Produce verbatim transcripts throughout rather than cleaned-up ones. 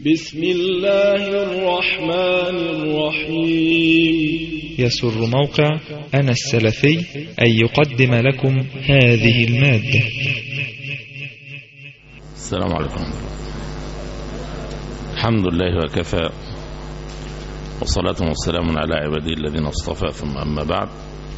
بسم الله الرحمن الرحيم. يسر موقع أنا السلفي أن يقدم لكم هذه المادة. السلام عليكم. الحمد لله وكفى، وصلاة والسلام على عباده الذين اصطفى، ثم أما بعد.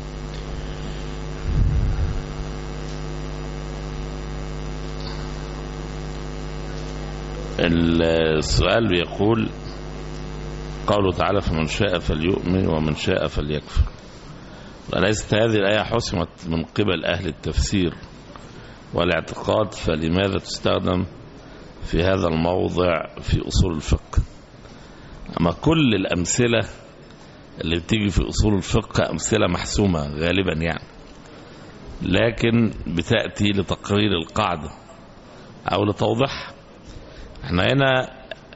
السؤال بيقول قوله تعالى فمن شاء فليؤمن ومن شاء فليكفر. أليست هذه الآية حسمت من قبل أهل التفسير والاعتقاد، فلماذا تستخدم في هذا الموضع في أصول الفقه؟ أما كل الأمثلة اللي بتيجي في أصول الفقه أمثلة محسومة غالبا يعني، لكن بتأتي لتقرير القاعدة أو لتوضيحها. احنا هنا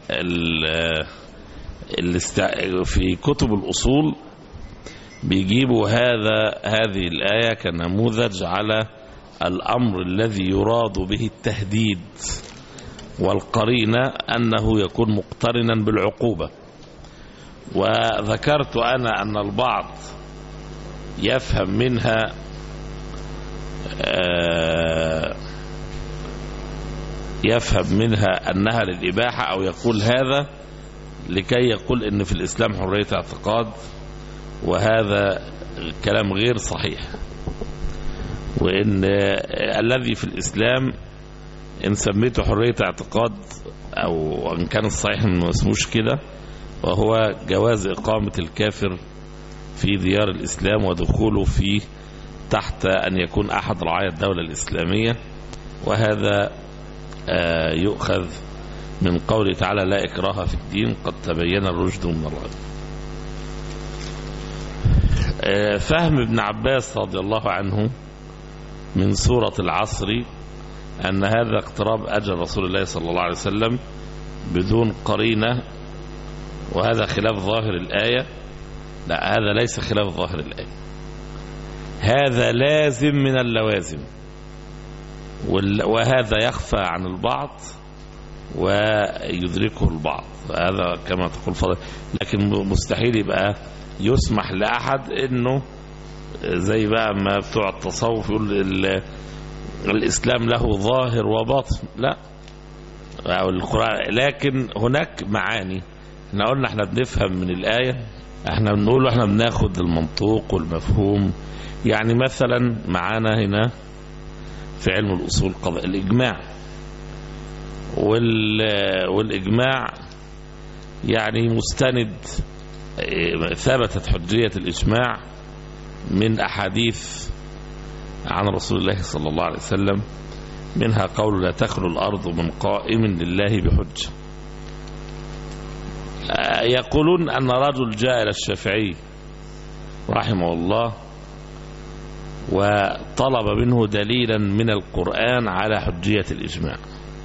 في كتب الأصول بيجيبوا هذا هذه الآية كنموذج على الأمر الذي يراد به التهديد، والقرينة أنه يكون مقترنا بالعقوبة. وذكرت أنا أن البعض يفهم منها آه يفهم منها أنها للإباحة، أو يقول هذا لكي يقول إن في الإسلام حرية اعتقاد، وهذا كلام غير صحيح. وإن الذي في الإسلام إن سميته حرية اعتقاد، أو إن كان الصحيح ما اسموش كده، وهو جواز إقامة الكافر في ديار الإسلام ودخوله في تحت أن يكون أحد رعايا الدولة الإسلامية. وهذا يؤخذ من قوله تعالى لا إكراه في الدين قد تبين الرشد من الغي. فهم ابن عباس رضي الله عنه من سورة العصر أن هذا اقتراب أجل رسول الله صلى الله عليه وسلم بدون قرينة، وهذا خلاف ظاهر الآية. لا، هذا ليس خلاف ظاهر الآية، هذا لازم من اللوازم، وهذا يخفى عن البعض ويدركه البعض. هذا كما تقول فضل، لكن مستحيل يبقى يسمح لأحد انه زي بقى ما بتوع التصوف يقول الإسلام له ظاهر وباطن. لا، لكن هناك معاني. احنا قلنا احنا بنفهم من الآية، احنا بنقول احنا بناخد المنطوق والمفهوم. يعني مثلا معانا هنا في علم الأصول قضاء الإجماع، والإجماع يعني مستند، ثبتت حجية الإجماع من أحاديث عن رسول الله صلى الله عليه وسلم، منها قول لا تخلو الأرض من قائم لله بحجة. يقولون أن رجل جاء إلى الشافعي رحمه الله وطلب منه دليلا من القرآن على حجية الإجماع،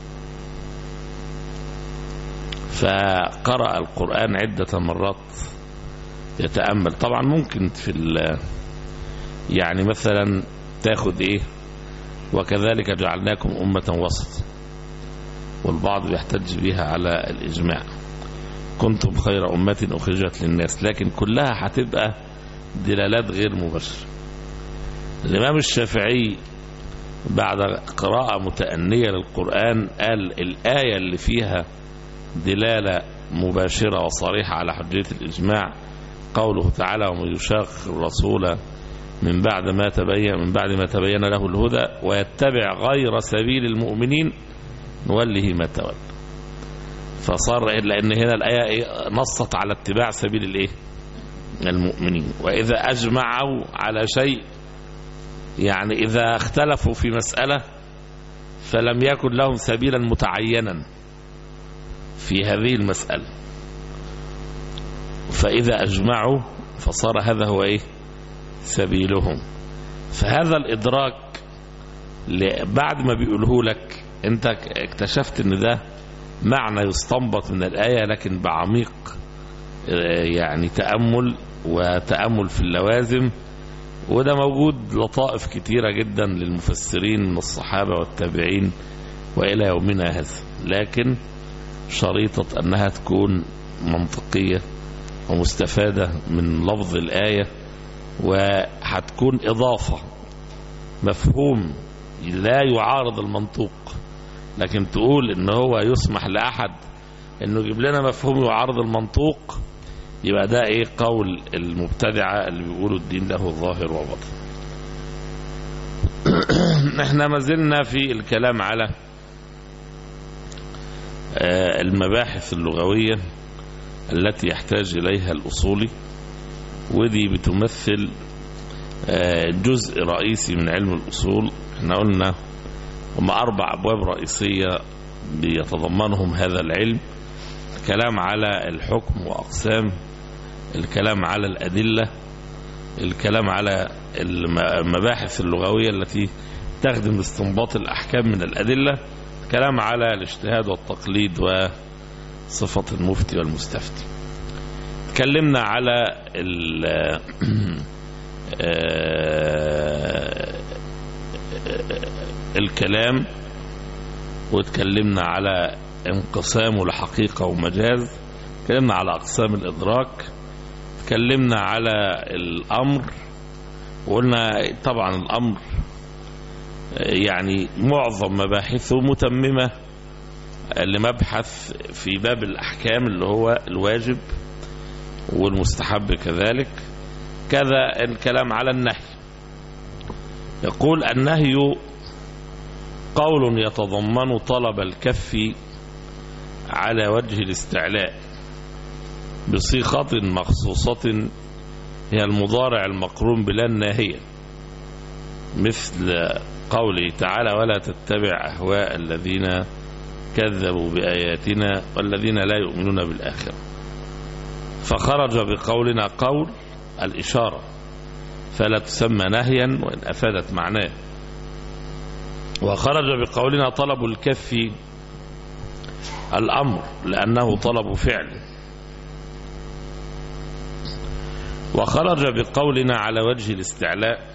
فقرأ القرآن عدة مرات يتأمل. طبعا ممكن في يعني مثلا تاخد ايه وكذلك جعلناكم أمة وسط، والبعض بيحتج بها على الإجماع، كنتم خير أمة أخرجت للناس، لكن كلها هتبقى دلالات غير مباشرة. الإمام الشافعي بعد قراءة متأنية للقرآن قال الآية اللي فيها دلالة مباشرة وصريحة على حجية الإجماع قوله تعالى ومن يشاق الرسول من بعد ما تبين من بعد ما تبين له الهدى ويتبع غير سبيل المؤمنين نوله ما تولى. فصار لأن هنا الآية نصت على اتباع سبيل الايه المؤمنين. وإذا أجمعوا على شيء، يعني إذا اختلفوا في مسألة فلم يكن لهم سبيلا متعينا في هذه المسألة، فإذا أجمعوا فصار هذا هو إيه سبيلهم. فهذا الإدراك بعد ما بيقوله لك أنت اكتشفت أن ده معنى يستنبط من الآية، لكن بعميق يعني تأمل وتأمل في اللوازم. وده موجود لطائف كتيرة جدا للمفسرين من الصحابة والتابعين وإلى يومنا هذا. لكن شريطة أنها تكون منطقية ومستفادة من لفظ الآية، وهتكون إضافة مفهوم لا يعارض المنطوق، لكن تقول إن هو يسمح لأحد إنه يجيب لنا مفهوم يعارض المنطوق، يبقى ده إيه؟ قول المبتدعة اللي بيقولوا الدين له ظاهر وباطن. احنا ما زلنا في الكلام على المباحث اللغوية التي يحتاج إليها الأصولي، ودي بتمثل جزء رئيسي من علم الأصول. احنا قلنا هم أربع أبواب رئيسية بيتضمنهم هذا العلم: الكلام على الحكم وأقسام، الكلام على الأدلة، الكلام على المباحث اللغوية التي تخدم استنباط الأحكام من الأدلة، الكلام على الاجتهاد والتقليد وصفة المفتي والمستفتي. تكلمنا على الكلام، وتكلمنا على انقسامه لحقيقة ومجاز، تكلمنا على أقسام الإدراك، تكلمنا على الأمر، وقلنا طبعا الأمر يعني معظم مباحثه متممة لمبحث في باب الأحكام اللي هو الواجب والمستحب كذلك. كذا الكلام على النهي، يقول النهي قول يتضمن طلب الكف على وجه الاستعلاء بصيغة مخصوصة هي المضارع المقرون بلا الناهية، مثل قوله تعالى: ولا تتبع أهواء الذين كذبوا بآياتنا والذين لا يؤمنون بالآخرة. فخرج بقولنا قول الإشارة، فلا تسمى نهيا وإن أفادت معناه. وخرج بقولنا طلب الكف الأمر لأنه طلب فعل. وخرج بقولنا على وجه الاستعلاء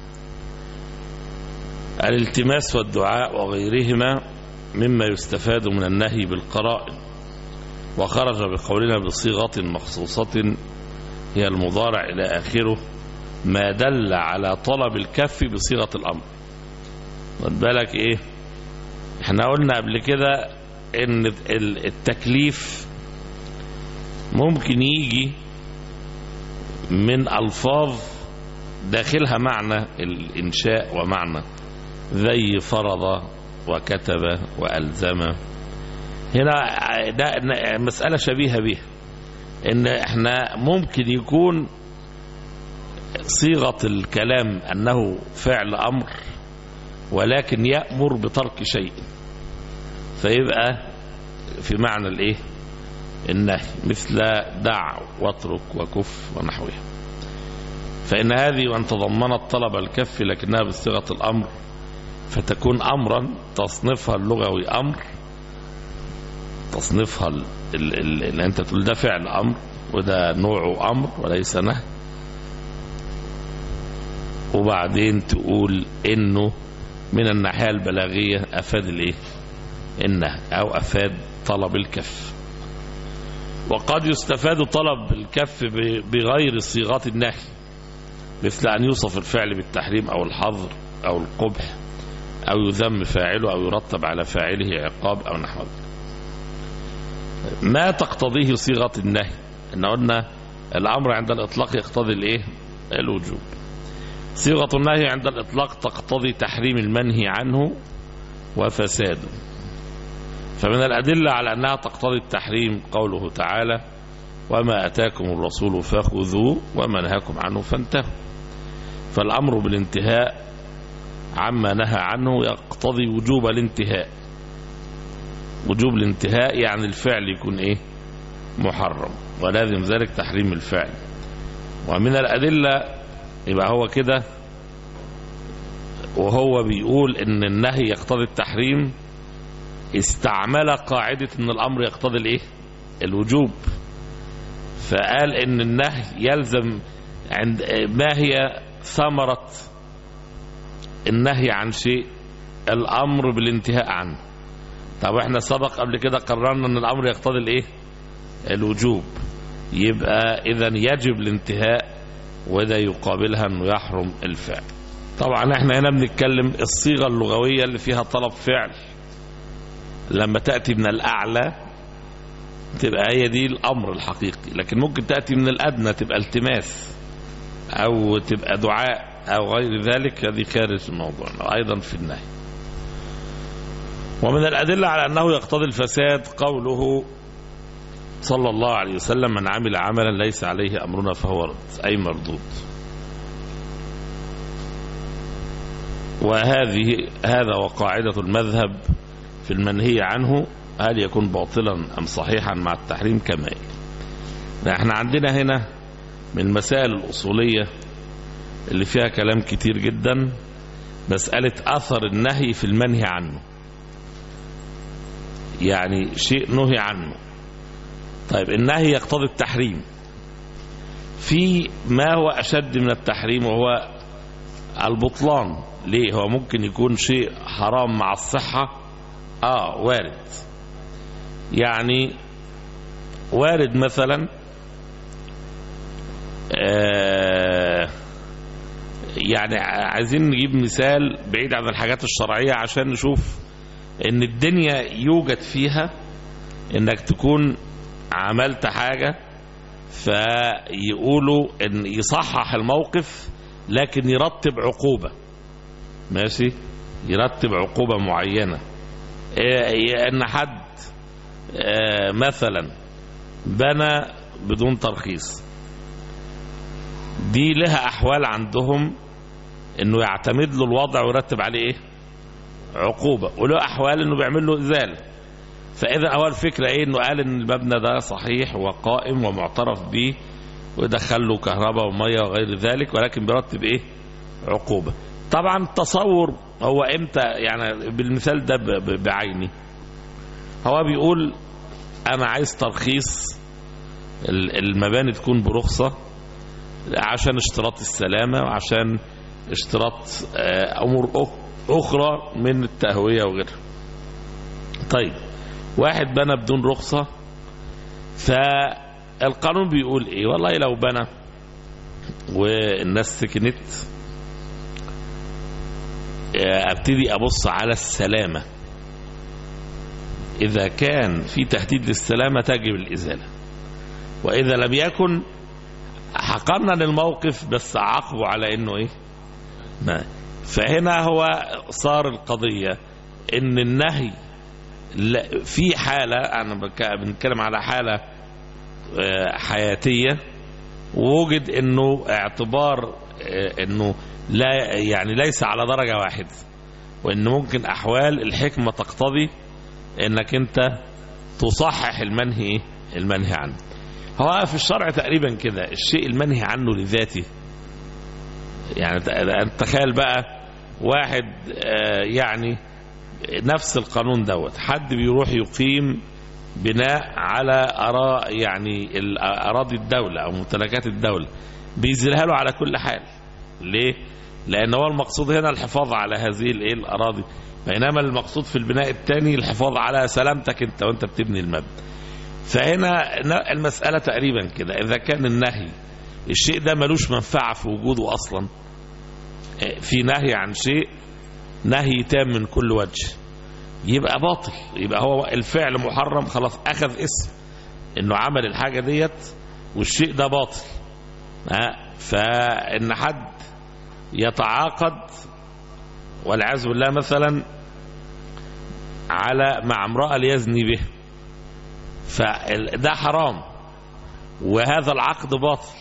الالتماس والدعاء وغيرهما مما يستفاد من النهي بالقرائن. وخرج بقولنا بصيغة مخصوصة هي المضارع إلى آخره ما دل على طلب الكف بصيغة الأمر. خد بالك إيه؟ احنا قلنا قبل كده إن التكليف ممكن يجي من ألفاظ داخلها معنى الإنشاء ومعنى، زي فرض وكتب وألزم. هنا ده مسألة شبيهة بها، إن احنا ممكن يكون صيغة الكلام أنه فعل أمر ولكن يأمر بترك شيء، فيبقى في معنى الإيه؟ النهي، مثل دع واترك وكف ونحوها. فإن هذه وأن تضمنت طلب الكف لكنها بصيغة الأمر فتكون أمرا، تصنيفها اللغوي أمر، تصنيفها اللي أنت تقول ده فعل أمر وده نوعه أمر وليس نهي، وبعدين تقول إنه من الناحية البلاغية أفاد الإيه؟ النهي أو أفاد طلب الكف. وقد يستفاد طلب الكف بغير صيغات النهي، مثل أن يوصف الفعل بالتحريم أو الحظر أو القبح أو يذم فاعله أو يرتب على فاعله عقاب أو نحو ذلك. ما تقتضيه صيغة النهي؟ إن قلنا الأمر عند الإطلاق يقتضي الإيه؟ الوجوب. صيغة النهي عند الإطلاق تقتضي تحريم المنهي عنه وفساده. فمن الأدلة على أنها تقتضي التحريم قوله تعالى: وما أتاكم الرسول فخذوه وما نهاكم عنه فانتهوا. فالأمر بالانتهاء عما نهى عنه يقتضي وجوب الانتهاء. وجوب الانتهاء يعني الفعل يكون إيه؟ محرم، ولازم ذلك تحريم الفعل. ومن الأدلة يبقى هو كده وهو بيقول إن النهي يقتضي التحريم استعمل قاعدة إن الأمر يقتضي الإيه؟ الوجوب. فقال إن النهي يلزم عند ما هي ثمرة النهي عن شيء؟ الأمر بالانتهاء عنه. طب احنا سبق قبل كده قررنا ان الامر يقتضي الايه؟ الوجوب. يبقى اذا يجب الانتهاء، وده يقابلها انه يحرم الفعل. طبعا احنا هنا بنتكلم الصيغة اللغوية اللي فيها طلب فعل لما تأتي من الأعلى تبقى هي دي الأمر الحقيقي، لكن ممكن تأتي من الأدنى تبقى التماس أو تبقى دعاء أو غير ذلك، هذه خارج الموضوع أيضا في النهي. ومن الأدلة على أنه يقتضي الفساد قوله صلى الله عليه وسلم: من عمل عملا ليس عليه أمرنا فهو رد، أي مردود. وهذه هذا وقاعدة المذهب في المنهي عنه، هل يكون باطلا أم صحيحا مع التحريم كما يلي. احنا عندنا هنا من المسائل الأصولية اللي فيها كلام كتير جدا مسألة أثر النهي في المنهي عنه، يعني شيء نهي عنه. طيب النهي يقتضي التحريم، في ما هو أشد من التحريم وهو البطلان. ليه؟ هو ممكن يكون شيء حرام مع الصحة، آه وارد. يعني وارد مثلا آه يعني عايزين نجيب مثال بعيد عن الحاجات الشرعية عشان نشوف ان الدنيا يوجد فيها انك تكون عملت حاجة فيقولوا ان يصحح الموقف لكن يرتب عقوبة، ماشي، يرتب عقوبة معينة. إيه ان حد آه مثلا بنى بدون ترخيص، دي لها احوال عندهم انه يعتمد له الوضع ويرتب عليه ايه؟ عقوبة، وله احوال انه بيعمل له ازالة. فاذا اول فكرة ايه؟ انه قال ان المبنى ده صحيح وقائم ومعترف به ودخل له كهرباء ومية وغير ذلك، ولكن بيرتب ايه؟ عقوبة. طبعا التصور هو امتى؟ يعني بالمثال ده بعيني، هو بيقول انا عايز ترخيص المباني تكون برخصة عشان اشتراط السلامة وعشان اشتراط امور اخرى من التهوية وغيرها. طيب واحد بنى بدون رخصة، فالقانون بيقول ايه؟ والله لو بنى والناس سكنت ابتدي ابص على السلامة، اذا كان في تهديد للسلامة تجب الازالة، واذا لم يكن حقرنا للموقف بس عاقبوا على انه ايه؟ ما. فهنا هو صار القضية ان النهي في حالة، انا بنتكلم على حالة حياتية، ووجد انه اعتبار انه لا يعني ليس على درجة واحدة، وان ممكن احوال الحكمة تقتضي انك انت تصحح المنهي المنهي عنه. هو في الشرع تقريبا كده الشيء المنهي عنه لذاته. يعني انت تخيل بقى واحد يعني نفس القانون دوت، حد بيروح يقيم بناء على أراء يعني أراضي الدولة أو ممتلكات الدولة، بيزيلها له على كل حال. ليه؟ لأن هو المقصود هنا الحفاظ على هذه الايه الأراضي، بينما المقصود في البناء الثاني الحفاظ على سلامتك انت وانت بتبني المبنى. فهنا المسألة تقريبا كده، إذا كان النهي الشيء ده ملوش منفعة في وجوده أصلا، في نهي عن شيء نهي تام من كل وجه، يبقى باطل، يبقى هو الفعل محرم، خلاص أخذ اسم إنه عمل الحاجة ديت والشيء ده باطل. فإن حد يتعاقد والعياذ بالله مثلا على مع امرأة ليزني به، فده حرام وهذا العقد باطل،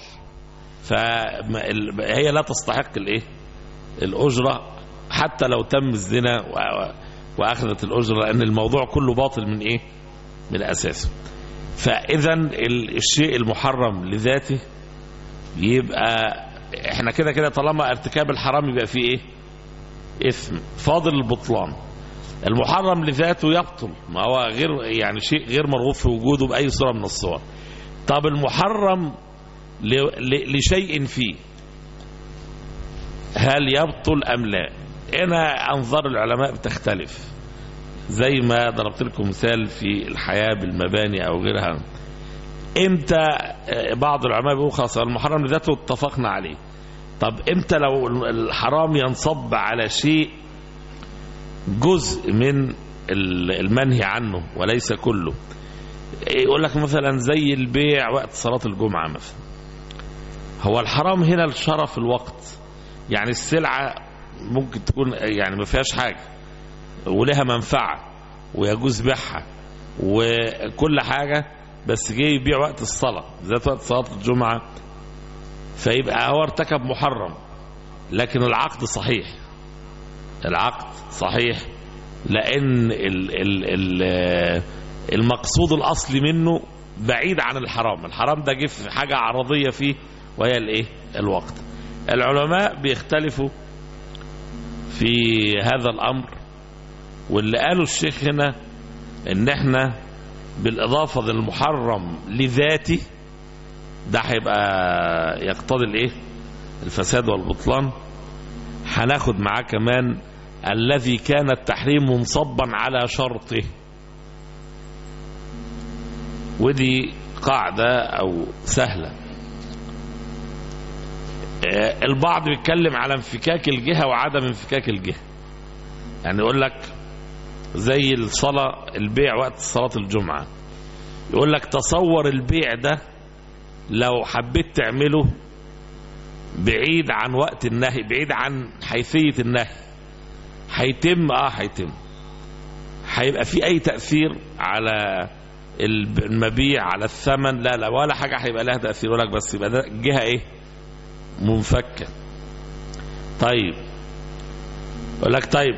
فهي لا تستحق الايه الأجرة حتى لو تم الزنا وأخذت الأجرة، لأن الموضوع كله باطل من ايه من أساسه. فإذا الشيء المحرم لذاته يبقى احنا كده كده طالما ارتكاب الحرام يبقى فيه ايه إثم، فاضل البطلان. المحرم لذاته يبطل، ما هو غير يعني شيء غير مرغوب في وجوده بأي صورة من الصور. طب المحرم لشيء فيه هل يبطل أم لا؟ هنا أنظار العلماء بتختلف. زي ما ضربت لكم مثال في الحياة بالمباني أو غيرها. امتى بعض العلماء بيقولوا خلاص المحرم لذاته اتفقنا عليه. طب امتى لو الحرام ينصب على شيء جزء من المنهي عنه وليس كله؟ يقول لك مثلا زي البيع وقت صلاة الجمعة مثلا. هو الحرام هنا الشرف الوقت، يعني السلعة ممكن تكون يعني ما فيهاش حاجة ولها منفعة ويجوز بيعها وكل حاجة، بس جاي يبيع وقت الصلاة ذات وقت صلاة الجمعة، فيبقى هو ارتكب محرم. لكن العقد صحيح، العقد صحيح لأن ال ال ال المقصود الأصلي منه بعيد عن الحرام. الحرام ده جه في حاجة عرضية فيه وهي الايه؟ الوقت. العلماء بيختلفوا في هذا الأمر، واللي قالوا الشيخ هنا ان احنا بالإضافة للمحرم لذاته ده هيبقى يقتضي الايه؟ الفساد والبطلان. هناخد معاه كمان الذي كان التحريم منصبا على شرطه، ودي قاعدة أو سهلة. البعض بيتكلم على انفكاك الجهة وعدم انفكاك الجهة، يعني يقول لك زي الصلاة البيع وقت صلاة الجمعة، يقول لك تصور البيع ده لو حبيت تعمله بعيد عن وقت النهي، بعيد عن حيثية النهي، هيتم اه هيتم هيبقى في اي تأثير على المبيع على الثمن؟ لا لا ولا حاجة هيبقى لها تأثير. يقول لك بس يبقى ده جهة ايه؟ منفكة. طيب يقول لك طيب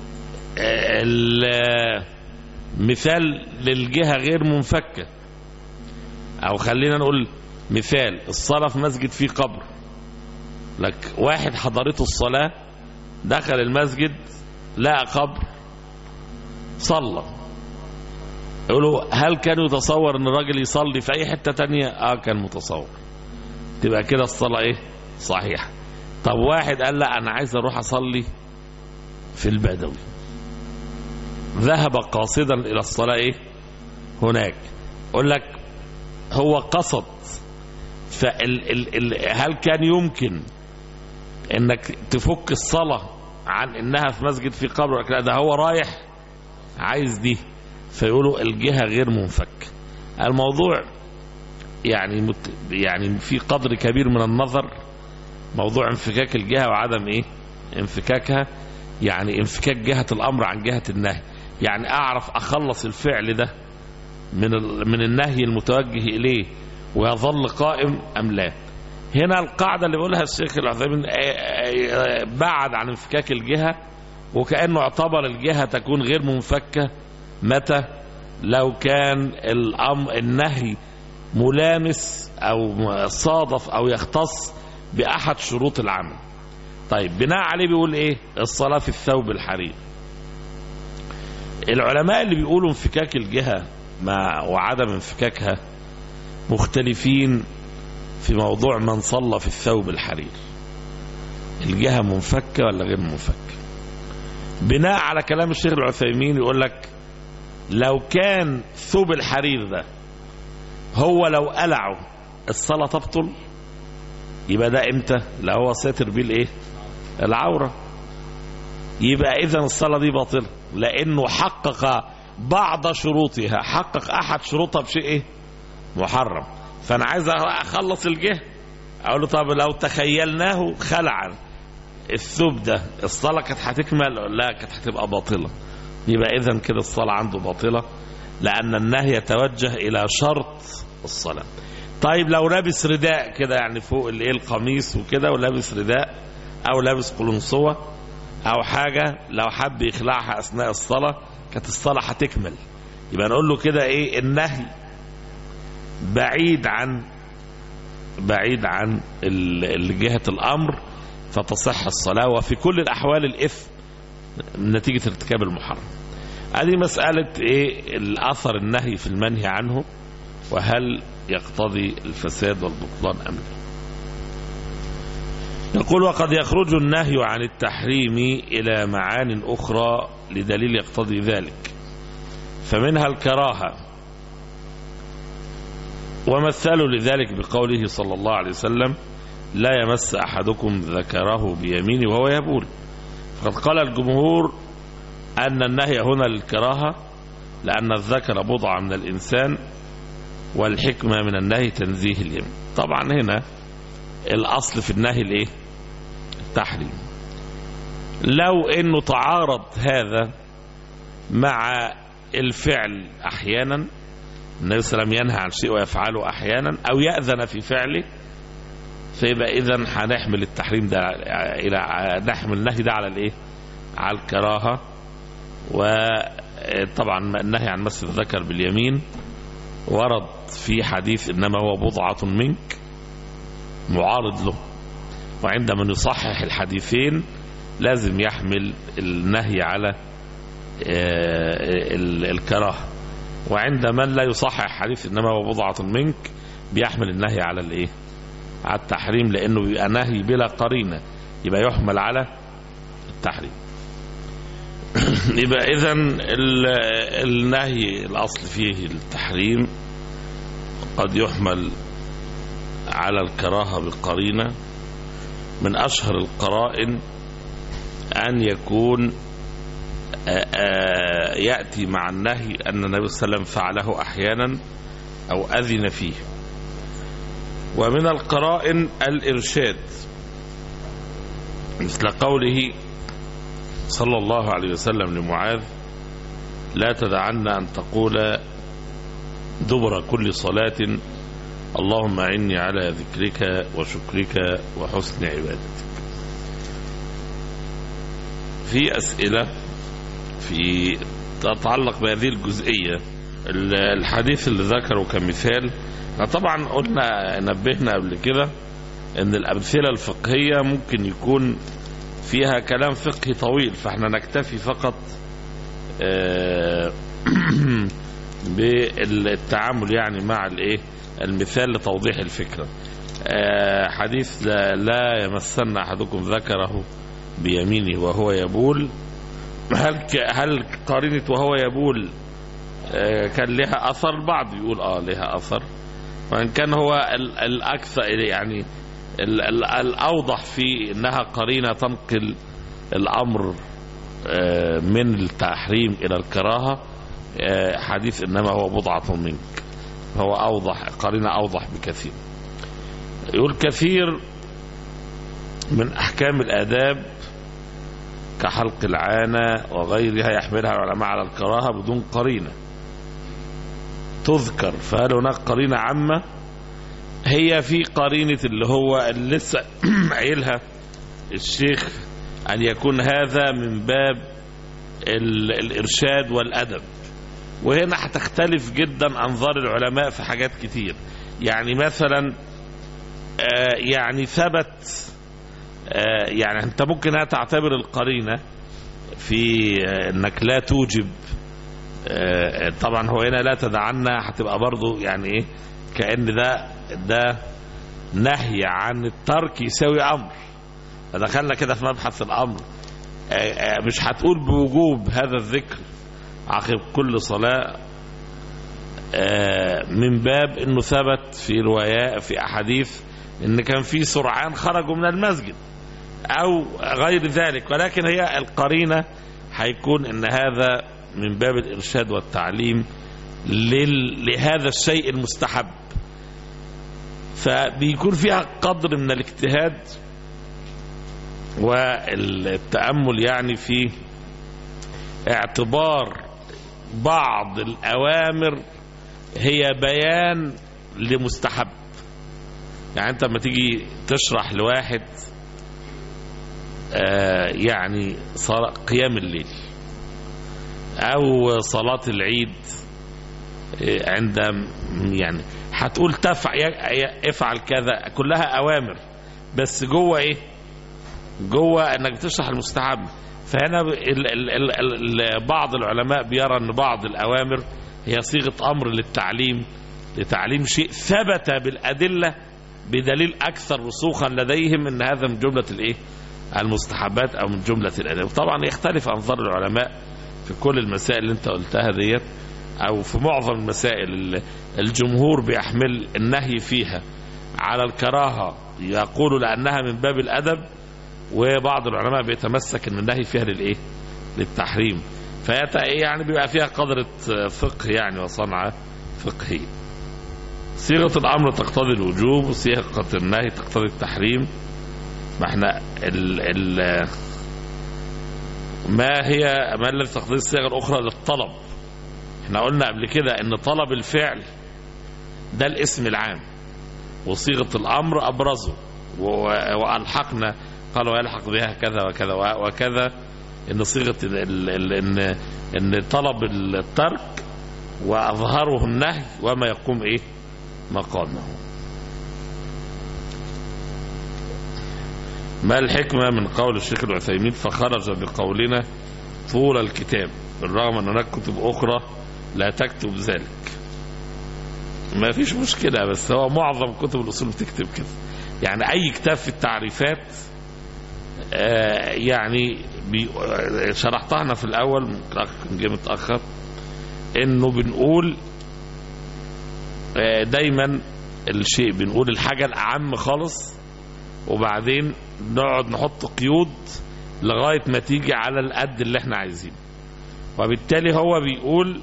المثال للجهة غير منفكة، او خلينا نقول مثال الصلاة في مسجد فيه قبر. لك واحد حضرته الصلاة دخل المسجد لقى قبر صلى، يقولوا هل كان يتصور ان الراجل يصلي في اي حتة تانية؟ اه كان متصور. تبقى كده الصلاة ايه؟ صحيحة. طب واحد قال لا انا عايز اروح اصلي في البدوي، ذهب قاصدا الى الصلاة ايه؟ هناك. اقول لك هو قصد، فال ال ال هل كان يمكن انك تفك الصلاة عن انها في مسجد في قبر؟ لا ده هو رايح عايز دي، فيقولوا الجهة غير منفك. الموضوع يعني مت يعني في قدر كبير من النظر موضوع انفكاك الجهة وعدم ايه؟ انفكاكها. يعني انفكاك جهة الامر عن جهة النهي، يعني اعرف اخلص الفعل ده من من النهي المتوجه اليه ويظل قائم ام لا. هنا القاعدة اللي بيقولها الشيخ العثيمين بعد عن انفكاك الجهة، وكأنه اعتبر الجهة تكون غير منفكة متى؟ لو كان الأمر النهي ملامس أو صادف أو يختص بأحد شروط العمل. طيب بناء عليه بيقول إيه؟ الصلاة في الثوب الحرير. العلماء اللي بيقولوا انفكاك الجهة مع وعدم انفكاكها مختلفين في موضوع من صلى في الثوب الحرير، الجهة منفكة ولا غير منفكة. بناء على كلام الشيخ العثيمين يقول لك لو كان ثوب الحرير ده هو لو قلعه الصلاة تبطل، يبقى ده امتى؟ لا هو ساتر بيه الايه؟ العورة، يبقى اذا الصلاة دي باطلة لانه حقق بعض شروطها، حقق احد شروطها بشيء ايه؟ محرم. فانا عايز اخلص الجهة، اقول له طب لو تخيلناه خلعا الثوب ده الصلاة كانت هتكمل؟ لا كانت هتبقى باطلة. يبقى اذا كده الصلاة عنده باطلة لان النهي يتوجه الى شرط الصلاة. طيب لو لابس رداء كده يعني فوق الايه القميص وكده ولابس رداء او لابس قلنسوة او حاجة، لو حب يخلعها اثناء الصلاة كانت الصلاة هتكمل. يبقى نقول له كده ايه؟ النهي بعيد عن بعيد عن جهة الامر فتصح الصلاة، وفي كل الاحوال الاثم نتيجة ارتكاب المحرم. هذه مسألة ايه؟ الاثر النهي في المنهي عنه، وهل يقتضي الفساد والبطلان ام لا. يقول وقد يخرج النهي عن التحريم الى معان اخرى لدليل يقتضي ذلك. فمنها الكراهة. ومثلوا لذلك بقوله صلى الله عليه وسلم لا يمس أحدكم ذكره بيمينه وهو يبول. فقد قال الجمهور أن النهي هنا للكراهة لأن الذكر بضعة من الإنسان، والحكمة من النهي تنزيه اليمين. طبعا هنا الأصل في النهي الإيه؟ التحريم. لو إنه تعارض هذا مع الفعل أحيانا، النبي صلى الله عليه وسلم ينهى عن شيء ويفعله أحيانا أو يأذن في فعله، فيبقى إذن هنحمل التحريم ده إلى نحمل النهي ده على الإيه؟ على الكراهة. وطبعا النهي عن مس الذكر باليمين ورد في حديث إنما هو بضعة منك معارض له، وعند من يصحح الحديثين لازم يحمل النهي على الكراهة، وعند من لا يصحح حديث إنما هو بضعة منك بيحمل النهي على الإيه؟ على التحريم، لأنه بيبقى نهي بلا قرينة، يبقى يحمل على التحريم. يبقى إذن النهي الأصل فيه التحريم، قد يحمل على الكراهة بالقرينة. من أشهر القرائن أن يكون يأتي مع النهي أن النبي صلى الله عليه وسلم فعله أحيانا أو أذن فيه. ومن القرائن الإرشاد، مثل قوله صلى الله عليه وسلم لمعاذ لا تدعن أن تقول دبر كل صلاة اللهم أعني على ذكرك وشكرك وحسن عبادتك. في أسئلة في تتعلق بهذه الجزئية. الحديث اللي ذكره كمثال، طبعا قلنا نبهنا قبل كده ان الأمثلة الفقهية ممكن يكون فيها كلام فقهي طويل، فاحنا نكتفي فقط بالتعامل يعني مع الايه المثال لتوضيح الفكرة. حديث لا يمسن أحدكم ذكره بيمينه وهو يبول، هل هل قرينة وهو يبول كان لها أثر؟ البعض يقول آه لها أثر، وإن كان هو الأكثر يعني الأوضح في أنها قرينة تنقل الأمر من التحريم إلى الكراهة. حديث إنما هو بضعة منك هو أوضح، قرينة أوضح بكثير. يقول كثير من أحكام الآداب كحلق العانة وغيرها يحملها العلماء على الكراهة بدون قرينة تذكر، فهل هناك قرينة عامة؟ هي في قرينة اللي هو اللي لسه قايلها الشيخ، أن يكون هذا من باب الإرشاد والأدب. وهنا هتختلف جدا أنظار العلماء في حاجات كتير. يعني مثلا آه يعني ثبت آه يعني أنت ممكن تعتبر القرينة في آه أنك لا توجب، آه طبعا هو هنا لا تدعنا هتبقى برضو يعني إيه، كأن ده ده نهي عن الترك يساوي أمر، فدخلنا كده في مبحث الأمر. آه آه مش هتقول بوجوب هذا الذكر عقب كل صلاة آه من باب انه ثبت في روايات في احاديث ان كان في سرعان خرجوا من المسجد او غير ذلك، ولكن هي القرينة هيكون ان هذا من باب الارشاد والتعليم لهذا الشيء المستحب، فبيكون فيها قدر من الاجتهاد والتأمل يعني في اعتبار بعض الأوامر هي بيان لمستحب. يعني أنت لما تيجي تشرح لواحد آه يعني قيام الليل أو صلاة العيد آه عند يعني هتقول تفعل افعل كذا، كلها أوامر، بس جوه إيه؟ جوه أنك بتشرح المستحب. فهنا ال ال ال ال بعض العلماء بيرى أن بعض الأوامر هي صيغة أمر للتعليم لتعليم شيء ثبت بالأدلة بدليل أكثر رسوخا لديهم أن هذا من جملة الإيه؟ المستحبات أو من جملة الأدب. طبعا يختلف أنظار العلماء في كل المسائل اللي أنت قلتها ديت، أو في معظم المسائل الجمهور بيحمل النهي فيها على الكراهة، يقول لأنها من باب الأدب، وبعض العلماء بيتمسك أن النهي فيها للإيه؟ للتحريم. فيت يعني بيبقى فيها قدرة فقه يعني وصنعة فقهية. صيغة الأمر تقتضي الوجوب، وصيغة النهي تقتضي التحريم. ما احنا ال ال ما هي ما الذي تقتضي الصيغة الأخرى للطلب؟ احنا قلنا قبل كده ان طلب الفعل ده الاسم العام، وصيغة الأمر أبرزه، وألحقنا قال ويلحق بها كذا وكذا وكذا، ان صيغة ان ان طلب الترك وأظهره النهي وما يقوم ايه مقامه. ما الحكمة من قول الشيخ العثيمين فخرج بقولنا طول الكتاب، بالرغم ان هناك كتب اخرى لا تكتب ذلك؟ ما فيش مشكلة، بس هو معظم كتب الأصول بتكتب كده. يعني أي كتاب في التعريفات آه يعني شرحتها أنا في الأول، ممكن جاي متأخر، إنه بنقول آه دايما الشيء بنقول الحاجة الأعم خالص، وبعدين نقعد نحط قيود لغاية ما تيجي على القد اللي احنا عايزينه. وبالتالي هو بيقول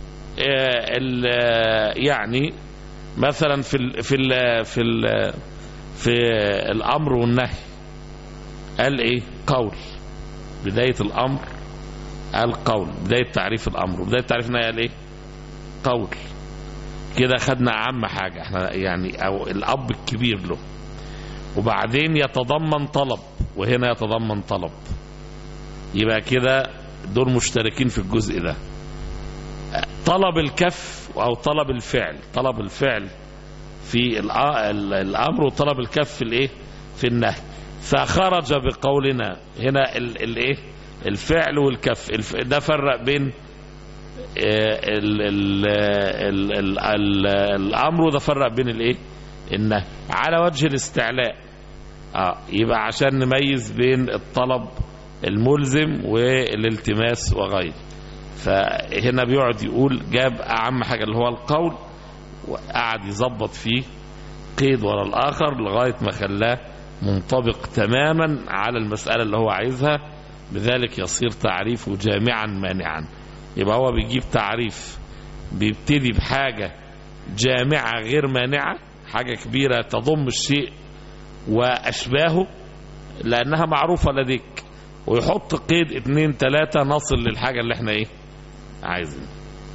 يعني مثلا في ال في ال في ال في الامر والنهي قال ايه؟ قول. بدايه الامر قال قول، بدايه تعريف الامر، وبدايه تعريف النهي قال ايه؟ قول. كده خدنا اهم حاجه احنا يعني، او الاب الكبير له. وبعدين يتضمن طلب، وهنا يتضمن طلب، يبقى كده دول مشتركين في الجزء ده. طلب الكف أو طلب الفعل، طلب الفعل في الأمر، وطلب الكف في الإيه؟ في النهي. فخرج بقولنا هنا الإيه؟ الفعل والكف. ده فرق بين ال ال ال ال ال الأمر، وده فرق بين الإيه؟ النهي على وجه الاستعلاء. آه يبقى عشان نميز بين الطلب الملزم والالتماس وغيره. فهنا بيقعد يقول جاب أهم حاجة اللي هو القول، وقعد يظبط فيه قيد ولا الآخر لغاية ما خلاه منطبق تماما على المسألة اللي هو عايزها، بذلك يصير تعريفه جامعا مانعا. يبقى هو بيجيب تعريف بيبتدي بحاجة جامعة غير مانعة، حاجة كبيرة تضم الشيء وأشباهه لأنها معروفة لديك، ويحط قيد اتنين تلاتة نصل للحاجة اللي احنا ايه عايزين.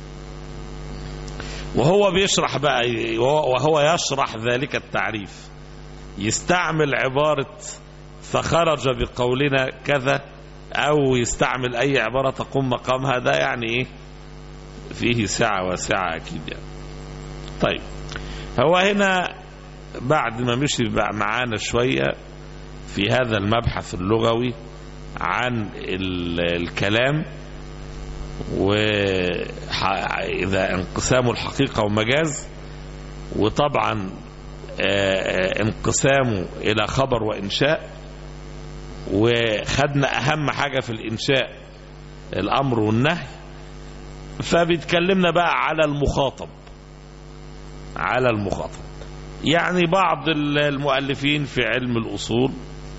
وهو بيشرح بقى، وهو يشرح ذلك التعريف يستعمل عبارة فخرج بقولنا كذا، او يستعمل اي عبارة تقوم مقامها. ده يعني ايه فيه سعة وسعة اكيد يعني. طيب هو هنا بعد ما مشي معانا شوية في هذا المبحث اللغوي عن الكلام، وإذا انقسامه الحقيقة ومجاز، وطبعا انقسامه إلى خبر وإنشاء، وخدنا أهم حاجة في الإنشاء الأمر والنهي. فبيتكلمنا بقى على المخاطب، على المخاطب. يعني بعض المؤلفين في علم الأصول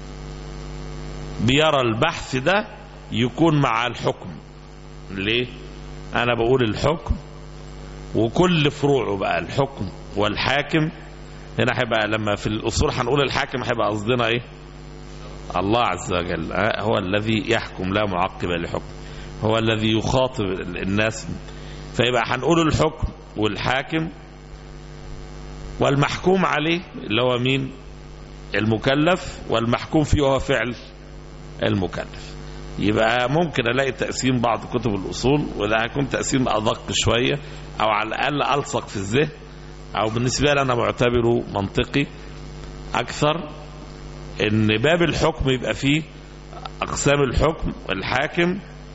بيرى البحث ده يكون مع الحكم. ليه؟ أنا بقول الحكم وكل فروعه بقى، الحكم والحاكم. هنا هيبقى لما في الأصول هنقول الحاكم هيبقى قصدنا إيه؟ الله عز وجل هو الذي يحكم لا معقب لحكم، هو الذي يخاطب الناس. فيبقى هنقول الحكم والحاكم والمحكوم عليه اللي هو مين؟ المكلف، والمحكوم فيه هو فعل المكلف. يبقى ممكن الاقي تقسيم بعض كتب الاصول، وده هيكون تقسيم ادق شويه، او على الاقل الصق في الذهن، او بالنسبه لي انا معتبره منطقي اكثر، ان باب الحكم يبقى فيه اقسام الحكم والحاكم.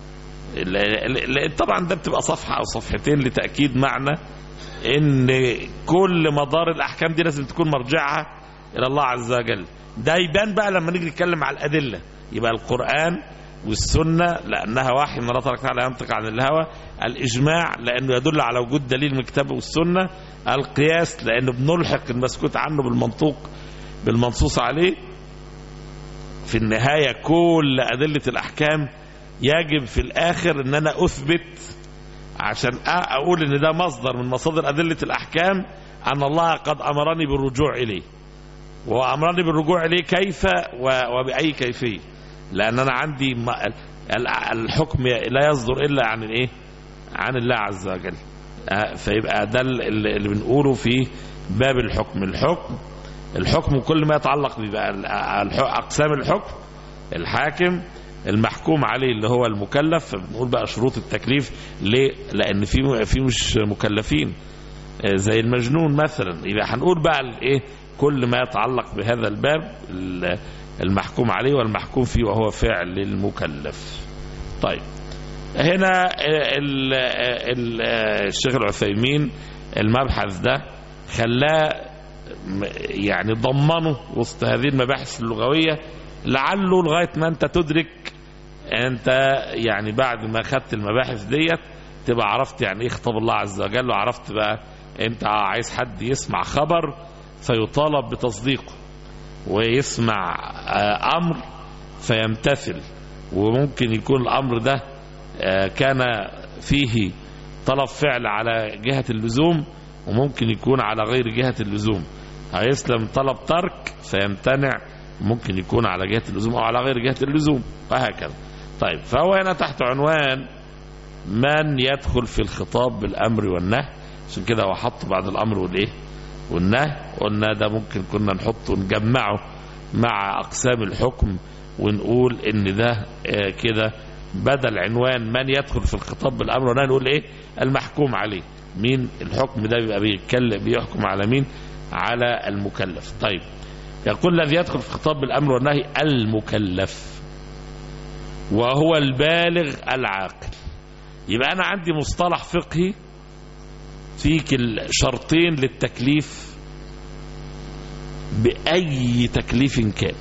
طبعا ده بتبقى صفحه او صفحتين لتاكيد معنى ان كل مدار الاحكام دي لازم تكون مرجعها الى الله عز وجل. ده يبان بقى لما نيجي نتكلم على الادله، يبقى القرآن والسنة لأنها وحي من الله تبارك وتعالى ينطق عن الهوى، الإجماع لأنه يدل على وجود دليل من الكتاب والسنة، القياس لأنه بنلحق المسكوت عنه بالمنطوق بالمنصوص عليه. في النهاية كل أدلة الأحكام يجب في الآخر أن أنا أثبت عشان أقول أن ده مصدر من مصادر أدلة الأحكام أن الله قد أمرني بالرجوع إليه، وأمرني بالرجوع إليه كيف وبأي كيفية، لأن أنا عندي الحكم لا يصدر إلا عن الإيه؟ عن الله عز وجل. فيبقى ده اللي بنقوله في باب الحكم. الحكم الحكم كل ما يتعلق بقى أقسام الحكم، الحاكم، المحكوم عليه اللي هو المكلف. فبنقول بقى شروط التكليف ليه؟ لأن في في مش مكلفين زي المجنون مثلا. يبقى هنقول بقى الايه كل ما يتعلق بهذا الباب المحكوم عليه والمحكوم فيه وهو فعل المكلف. طيب هنا ال ال الشيخ العثيمين المبحث ده خلاه يعني ضمنه وسط هذه المباحث اللغوية، لعله لغاية ما انت تدرك انت يعني بعد ما خدت المباحث ديت تبقى عرفت يعني ايه خطاب الله عز وجل، وعرفت بقى انت عايز حد يسمع خبر فيطالب بتصديقه، ويسمع امر فيمتثل، وممكن يكون الامر ده كان فيه طلب فعل على جهة اللزوم، وممكن يكون على غير جهة اللزوم. هيسلم طلب ترك فيمتنع، ممكن يكون على جهة اللزوم او على غير جهة اللزوم، وهكذا. طيب فهو هنا تحت عنوان من يدخل في الخطاب بالامر والنهي، عشان كده هو حط بعد الامر والايه والنهي. قلنا ده ممكن كنا نحطه نجمعه مع اقسام الحكم ونقول ان ده كده بدل عنوان من يدخل في الخطاب بالامر والنهي نقول ايه المحكوم عليه. مين الحكم ده بيبقى بيتكلم بيحكم على مين؟ على المكلف. طيب يقول الذي يدخل في الخطاب بالامر والنهي المكلف وهو البالغ العاقل. يبقى انا عندي مصطلح فقهي فيك الشرطين للتكليف بأي تكليف كان،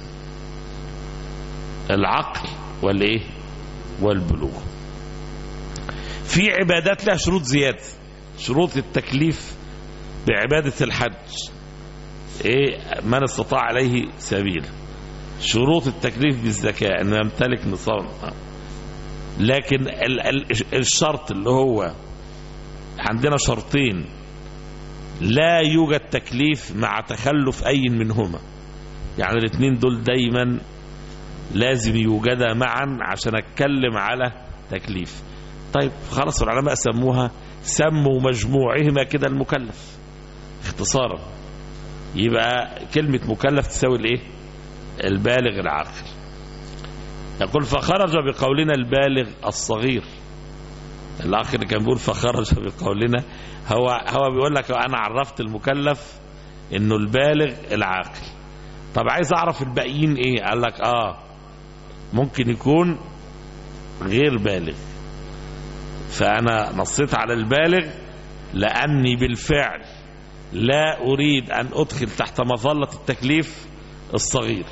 العقل والايه والبلوغ. في عبادات لها شروط زيادة. شروط التكليف بعبادة الحج ايه من استطاع عليه سبيل. شروط التكليف بالزكاة ان يمتلك نصاب. لكن الشرط اللي هو عندنا شرطين لا يوجد تكليف مع تخلف أي منهما، يعني الاثنين دول دايما لازم يوجدا معا عشان اتكلم على تكليف. طيب خلاص العلماء سموها سموا مجموعهما كده المكلف اختصارا. يبقى كلمة مكلف تساوي الايه؟ البالغ العاقل. يقول فخرج بقولنا البالغ الصغير. الآخر اللي كان بيقول فخرج بقولنا هو هو بيقول لك أنا عرفت المكلف إنه البالغ العاقل. طب عايز أعرف الباقيين إيه؟ قال لك آه ممكن يكون غير بالغ، فأنا نصيت على البالغ لأني بالفعل لا أريد أن أدخل تحت مظلة التكليف الصغير،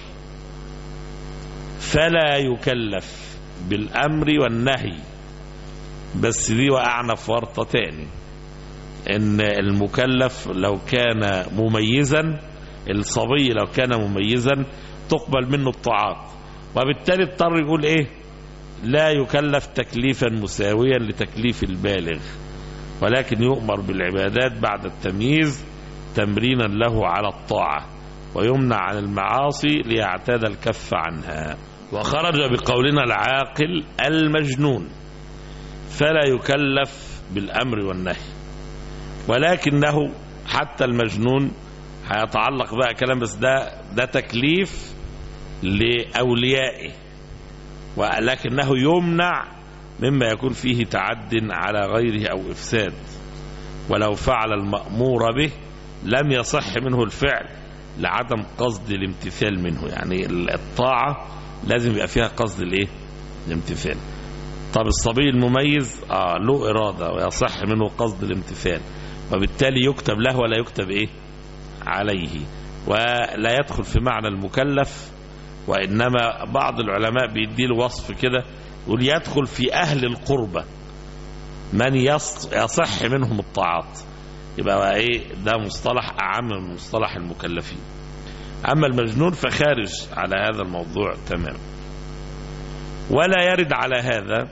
فلا يكلف بالأمر والنهي. بس دي وقعنا في ورطة تاني، ان المكلف لو كان مميزا، الصبي لو كان مميزا تقبل منه الطاعات، وبالتالي اضطر يقول ايه لا يكلف تكليفا مساويا لتكليف البالغ، ولكن يؤمر بالعبادات بعد التمييز تمرينا له على الطاعة، ويمنع عن المعاصي ليعتاد الكف عنها. وخرج بقولنا العاقل المجنون فلا يكلف بالأمر والنهي، ولكنه حتى المجنون هيتعلق بقى كلام، بس ده ده تكليف لأوليائه، ولكنه يمنع مما يكون فيه تعد على غيره أو إفساد، ولو فعل المأمور به لم يصح منه الفعل لعدم قصد الامتثال منه. يعني الطاعة لازم يبقى فيها قصد الايه الامتثال. طب الصبي المميز آه له إرادة ويصح منه قصد الامتثال، وبالتالي يكتب له ولا يكتب ايه عليه، ولا يدخل في معنى المكلف وإنما بعض العلماء بيدي له وصف كده يقول يدخل في أهل القربة من يصح منهم الطاعات، يبقى ايه ده مصطلح أعم من مصطلح المكلفين. أما المجنون فخارج على هذا الموضوع تمام. ولا يرد على هذا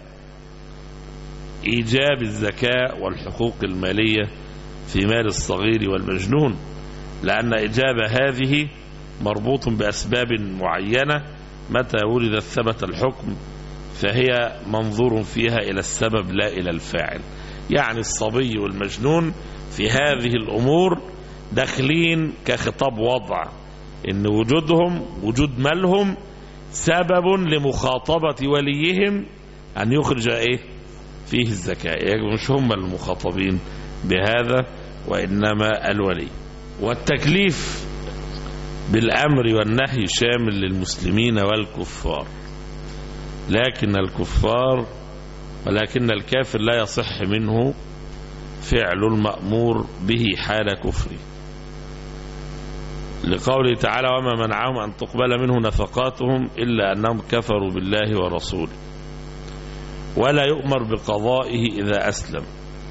إيجاب الزكاة والحقوق المالية في مال الصغير والمجنون، لأن إجابة هذه مربوط بأسباب معينة، متى ولدت ثبت الحكم، فهي منظور فيها إلى السبب لا إلى الفاعل. يعني الصبي والمجنون في هذه الأمور داخلين كخطاب وضع، إن وجودهم وجود مالهم سبب لمخاطبة وليهم أن يخرج إيه فيه الزكاة. مش هم المخاطبين بهذا وإنما الولي. والتكليف بالأمر والنهي شامل للمسلمين والكفار، لكن الكفار ولكن الكافر لا يصح منه فعل المأمور به حال كفره، لقوله تعالى وما منعهم أن تقبل منه نفقاتهم إلا أنهم كفروا بالله ورسوله، ولا يؤمر بقضائه إذا أسلم،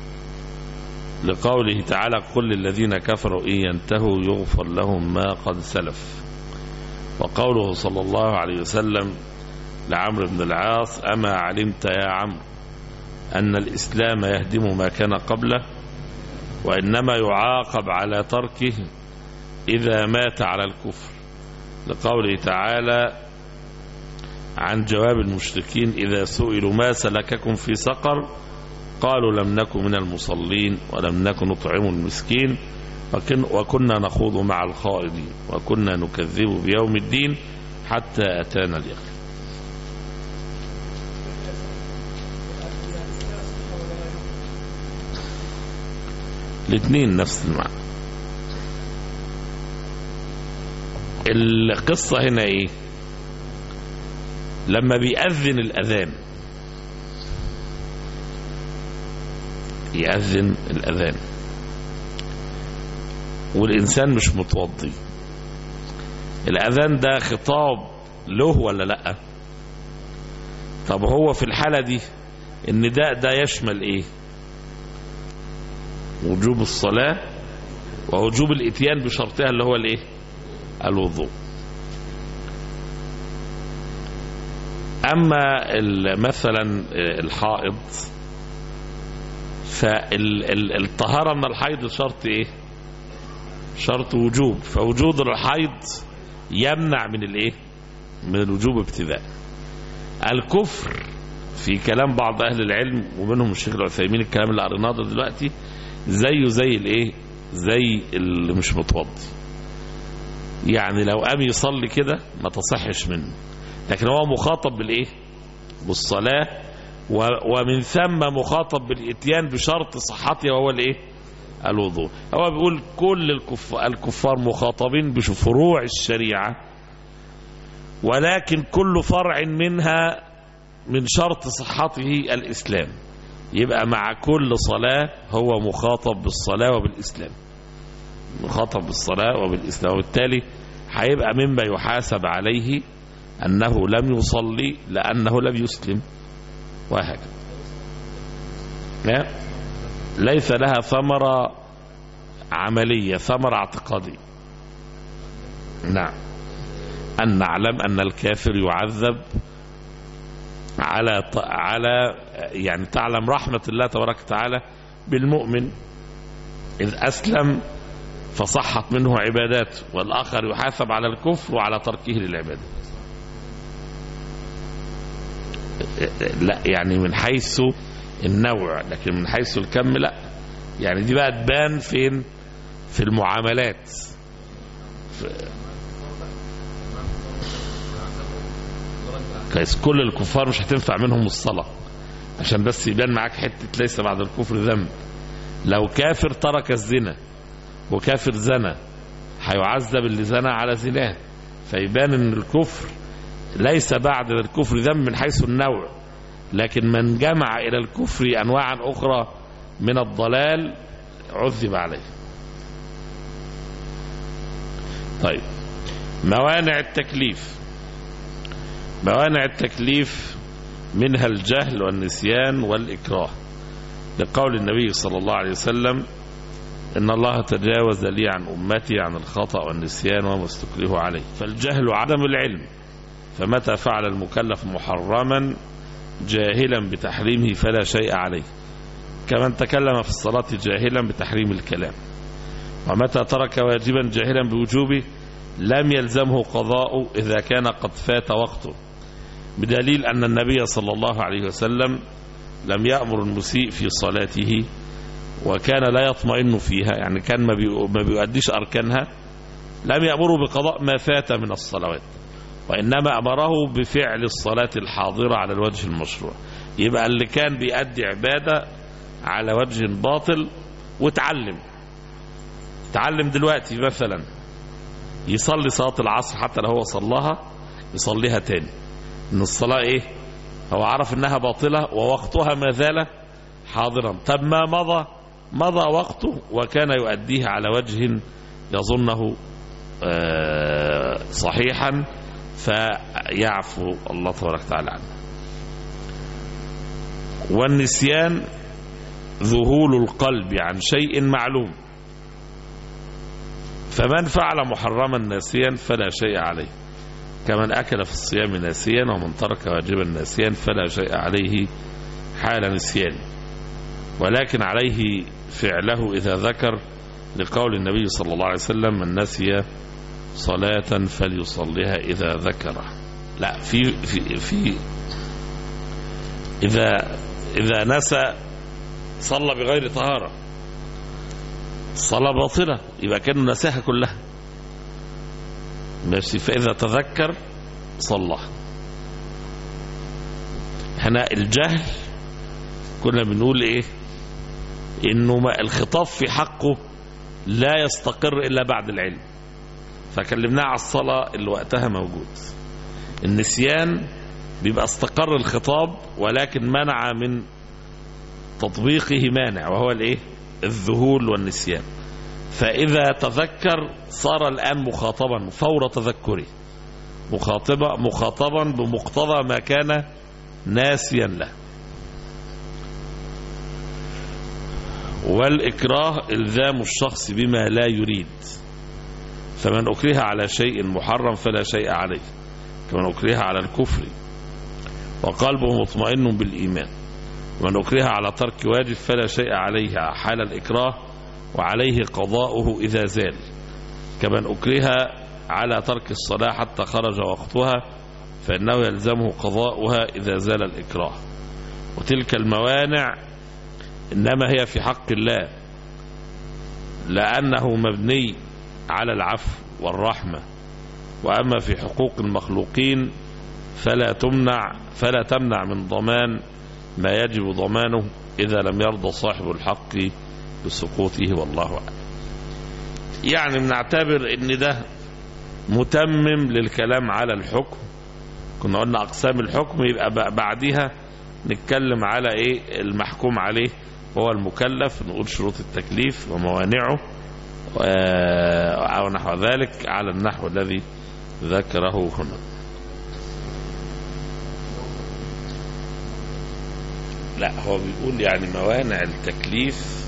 لقوله تعالى قل للذين كفروا إن ينتهوا يغفر لهم ما قد سلف. وقوله صلى الله عليه وسلم لعمرو بن العاص أما علمت يا عمرو أن الإسلام يهدم ما كان قبله وإنما يعاقب على تركه إذا مات على الكفر، لقوله تعالى عن جواب المشركين إذا سئلوا ما سلككم في سقر قالوا لم نكن من المصلين ولم نكن نطعم المسكين وكنا نخوض مع الخائضين وكنا نكذب بيوم الدين حتى أتانا اليقين. الاثنين نفس المعنى. القصة هنا ايه؟ لما بيأذن الأذان يأذن الأذان والإنسان مش متوضي، الأذان ده خطاب له ولا لأ؟ طب هو في الحالة دي النداء ده يشمل ايه؟ وجوب الصلاة ووجوب الاتيان بشرطها اللي هو الايه؟ الوضوء. اما مثلا الحائض فالطهارة من الحيض شرط ايه؟ شرط وجوب، فوجود الحيض يمنع من الايه؟ من الوجوب ابتداء. الكفر في كلام بعض اهل العلم ومنهم الشيخ العثيمين الكلام اللي قريناه ده دلوقتي زيه زي الايه؟ زي اللي مش متوضي، يعني لو قام يصلي كده ما تصحش منه، لكن هو مخاطب بالايه؟ بالصلاة، ومن ثم مخاطب بالاتيان بشرط صحتها وهو الايه؟ الوضوء. هو بيقول كل الكفار, الكفار مخاطبين بفروع الشريعة، ولكن كل فرع منها من شرط صحته الإسلام، يبقى مع كل صلاة هو مخاطب بالصلاة وبالإسلام، مخاطب بالصلاة وبالإسلام، وبالتالي هيبقى مما يحاسب عليه أنه لم يصلي لأنه لم يسلم، وهكذا. ليس لها ثمرة عملية، ثمرة اعتقادية. نعم، أن نعلم أن الكافر يعذب على على يعني تعلم رحمة الله تبارك وتعالى بالمؤمن إذ أسلم فصحت منه عباداته، والآخر يحاسب على الكفر وعلى تركه للعبادة. لا يعني من حيث النوع، لكن من حيث الكم لا. يعني دي بقى تبان فين؟ في المعاملات. كويس، كل الكفار مش هتنفع منهم الصلاة، عشان بس يبان معاك حتة ليس بعد الكفر ذنب. لو كافر ترك الزنا وكافر زنا هيعذب اللي زنا على زناه، فيبان ان الكفر ليس بعد الكفر ذنب من حيث النوع، لكن من جمع إلى الكفر أنواعا أخرى من الضلال عذب عليه. طيب، موانع التكليف موانع التكليف منها الجهل والنسيان والإكراه، لقول النبي صلى الله عليه وسلم إن الله تجاوز لي عن أمتي عن الخطأ والنسيان وما استكره عليه. فالجهل عدم العلم، فمتى فعل المكلف محرما جاهلا بتحريمه فلا شيء عليه، كمن تكلم في الصلاة جاهلا بتحريم الكلام. ومتى ترك واجبا جاهلا بوجوبه لم يلزمه قضاؤه إذا كان قد فات وقته، بدليل أن النبي صلى الله عليه وسلم لم يأمر المسيء في صلاته وكان لا يطمئن فيها، يعني كان ما بيؤديش أركانها، لم يأمره بقضاء ما فات من الصلوات، وإنما أمره بفعل الصلاة الحاضرة على الوجه المشروع. يبقى اللي كان بيؤدي عبادة على وجه باطل وتعلم تعلم دلوقتي مثلا يصلي صلاة العصر حتى لو هو صلاها يصليها تاني، إن الصلاة إيه؟ هو عرف إنها باطلة ووقتها ما زال حاضرا. طب ما مضى مضى وقته وكان يؤديه على وجه يظنه صحيحا فيعفو الله تبارك وتعالى عنه. والنسيان ذهول القلب عن شيء معلوم، فمن فعل محرما ناسيا فلا شيء عليه، كمن أكل في الصيام ناسيا، ومن ترك واجبا ناسيا فلا شيء عليه حال نسيان، ولكن عليه فعله إذا ذكر، لقول النبي صلى الله عليه وسلم من نسي صلاة فليصليها إذا ذكره. لا في في في إذا إذا نسى صلى بغير طهارة الصلاة باطلة، يبقى كانوا نساها كلها ماشي. فإذا تذكر صلى. هنا الجهل كنا بنقول إيه؟ إنه ما الخطاب في حقه لا يستقر إلا بعد العلم، فكلمناه على الصلاة اللي وقتها موجود. النسيان بيبقى استقر الخطاب ولكن منع من تطبيقه مانع، وهو الايه؟ الذهول والنسيان. فإذا تذكر صار الآن مخاطبا فور تذكره، مخاطبا مخاطبا بمقتضى ما كان ناسيا له. والإكراه إلزام الشخص بما لا يريد، فمن أكره على شيء محرم فلا شيء عليه، كمن أكره على الكفر وقلبه مطمئن بالإيمان. ومن أكره على ترك واجب فلا شيء عليه حال الإكراه، وعليه قضاؤه إذا زال، كمن أكره على ترك الصلاة حتى خرج وقتها فإنه يلزمه قضاؤها إذا زال الإكراه. وتلك الموانع إنما هي في حق الله، لأنه مبني على العفو والرحمة، وأما في حقوق المخلوقين فلا تمنع فلا تمنع من ضمان ما يجب ضمانه إذا لم يرضى صاحب الحق بسقوطه، والله أعلم. يعني بنعتبر إن ده متمم للكلام على الحكم. كنا قلنا أقسام الحكم، يبقى بعدها نتكلم على إيه المحكوم عليه وهو المكلف، نقول شروط التكليف وموانعه أو نحو ذلك على النحو الذي ذكره هنا. لا هو بيقول يعني موانع التكليف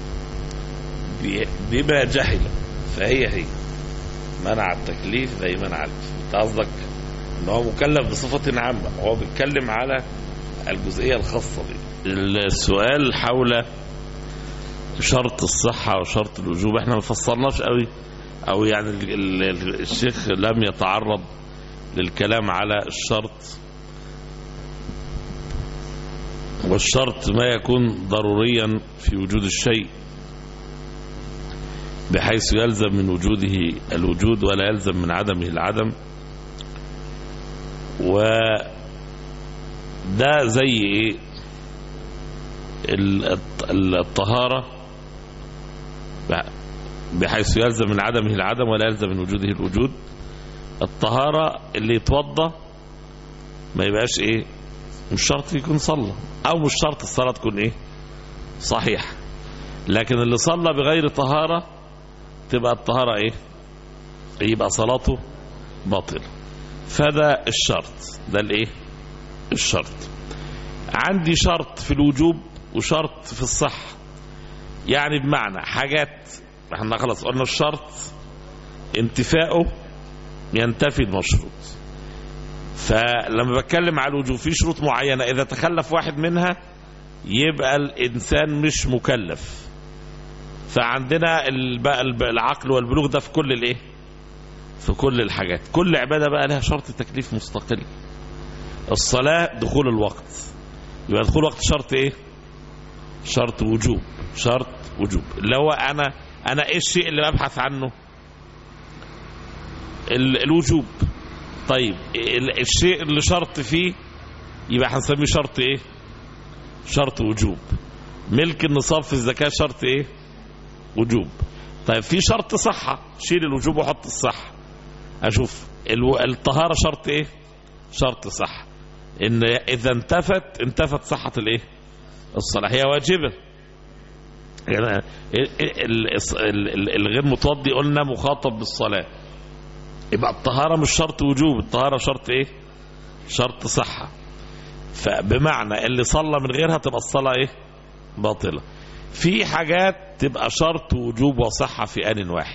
بما جهل، فهي هي منع التكليف زي منع. انت قصدك ان هو مكلف بصفة عامة، هو بيتكلم على الجزئية الخاصة دي. السؤال حول شرط الصحة وشرط الوجوب احنا ما فصلناش قوي، او يعني الشيخ لم يتعرض للكلام على الشرط، والشرط ما يكون ضروريا في وجود الشيء بحيث يلزم من وجوده الوجود ولا يلزم من عدمه العدم. وده زي ايه؟ الطهارة بحيث يلزم من عدمه العدم ولا يلزم من وجوده الوجود. الطهارة اللي يتوضى ما يبقاش ايه؟ مش شرط يكون صلى، او مش شرط الصلاة تكون ايه؟ صحيح. لكن اللي صلى بغير طهارة تبقى الطهارة ايه؟ يبقى صلاته باطلة. فده الشرط، ده الايه؟ الشرط. عندي شرط في الوجوب وشرط في الصحة، يعني بمعنى حاجات احنا خلاص قلنا الشرط انتفاؤه ينتفي المشروط، فلما بتكلم على الوجوب في شروط معينة إذا تخلف واحد منها يبقى الإنسان مش مكلف. فعندنا العقل والبلوغ ده في كل الايه، في كل الحاجات. كل عبادة بقى لها شرط تكليف مستقل. الصلاة دخول الوقت، يبقى دخول الوقت شرط ايه؟ شرط وجوب، شرط وجوب اللي هو انا انا ايه الشيء اللي ببحث عنه؟ الوجوب. طيب الشيء اللي شرط فيه يبقى هنسميه شرط ايه؟ شرط وجوب. ملك النصاب في الزكاة شرط ايه؟ وجوب. طيب في شرط صحة، شيل الوجوب وحط الصحة، اشوف الطهارة شرط ايه؟ شرط صحة، ان اذا انتفت انتفت صحة الايه؟ الصلاة. هي واجبة، يعني الغير متوضي قلنا مخاطب بالصلاة، يبقى الطهارة مش شرط وجوب، الطهارة شرط ايه؟ شرط صحة. فبمعنى اللي صلى من غيرها تبقى الصلاة ايه؟ باطلة. في حاجات تبقى شرط وجوب وصحة في آن واحد،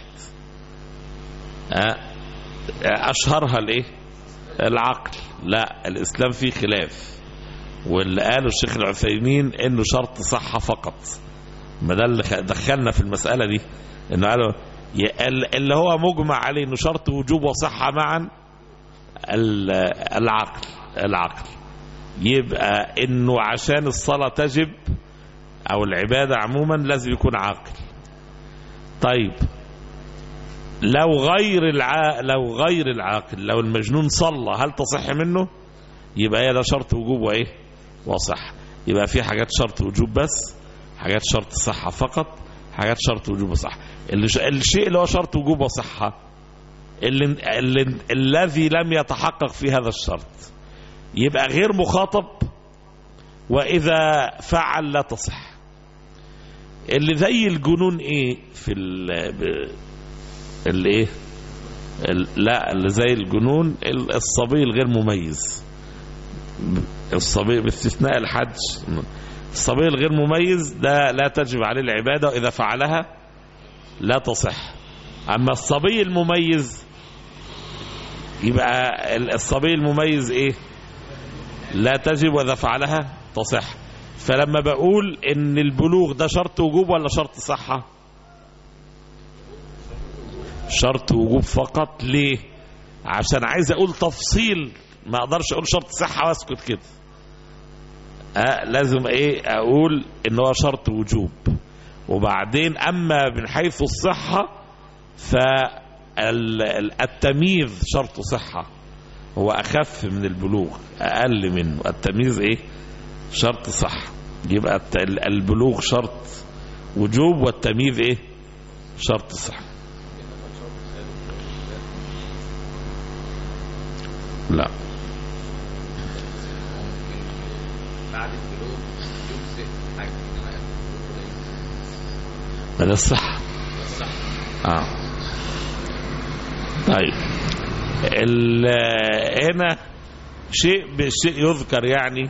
أشهرها الايه؟ العقل. لا، الإسلام فيه خلاف، واللي قاله الشيخ العثيمين انه شرط صحة فقط. ما ده اللي دخلنا في المسألة دي، انه قالوا اللي هو مجمع عليه انه شرط وجوب وصحة معا العقل. العقل يبقى انه عشان الصلاة تجب او العبادة عموما لازم يكون عاقل. طيب لو غير الع... لو غير العاقل، لو المجنون صلى هل تصح منه؟ يبقى هي ده شرط وجوب وايه؟ وصح. يبقى في حاجات شرط وجوب بس، حاجات شرط صحة فقط، حاجات شرط وجوب وصحة. الشيء اللي هو شرط وجوب وصحة اللي... اللي... الذي لم يتحقق في هذا الشرط يبقى غير مخاطب، وإذا فعل لا تصح. اللي زي الجنون ايه في ال اللي ايه ال... لا اللي زي الجنون الصبي الغير مميز، الصبي باستثناء الحج، الصبي الغير مميز ده لا تجب عليه العبادة، وإذا فعلها لا تصح. أما الصبي المميز يبقى الصبي المميز ايه؟ لا تجب، وإذا فعلها تصح. فلما بقول ان البلوغ ده شرط وجوب ولا شرط صحة؟ شرط وجوب فقط. ليه؟ عشان عايز اقول تفصيل، ما اقدرش اقول شرط صحة واسكت كده. أه لازم ايه اقول ان هو شرط وجوب. وبعدين اما من حيث الصحة فالتمييز شرط صحة، هو اخف من البلوغ، اقل منه. التمييز ايه؟ شرط صح. يبقى البلوغ شرط وجوب والتمييز ايه؟ شرط صح. لا، بعد البلوغ يجزئ حاجة من الصح. اه طيب هنا شيء بشيء يذكر، يعني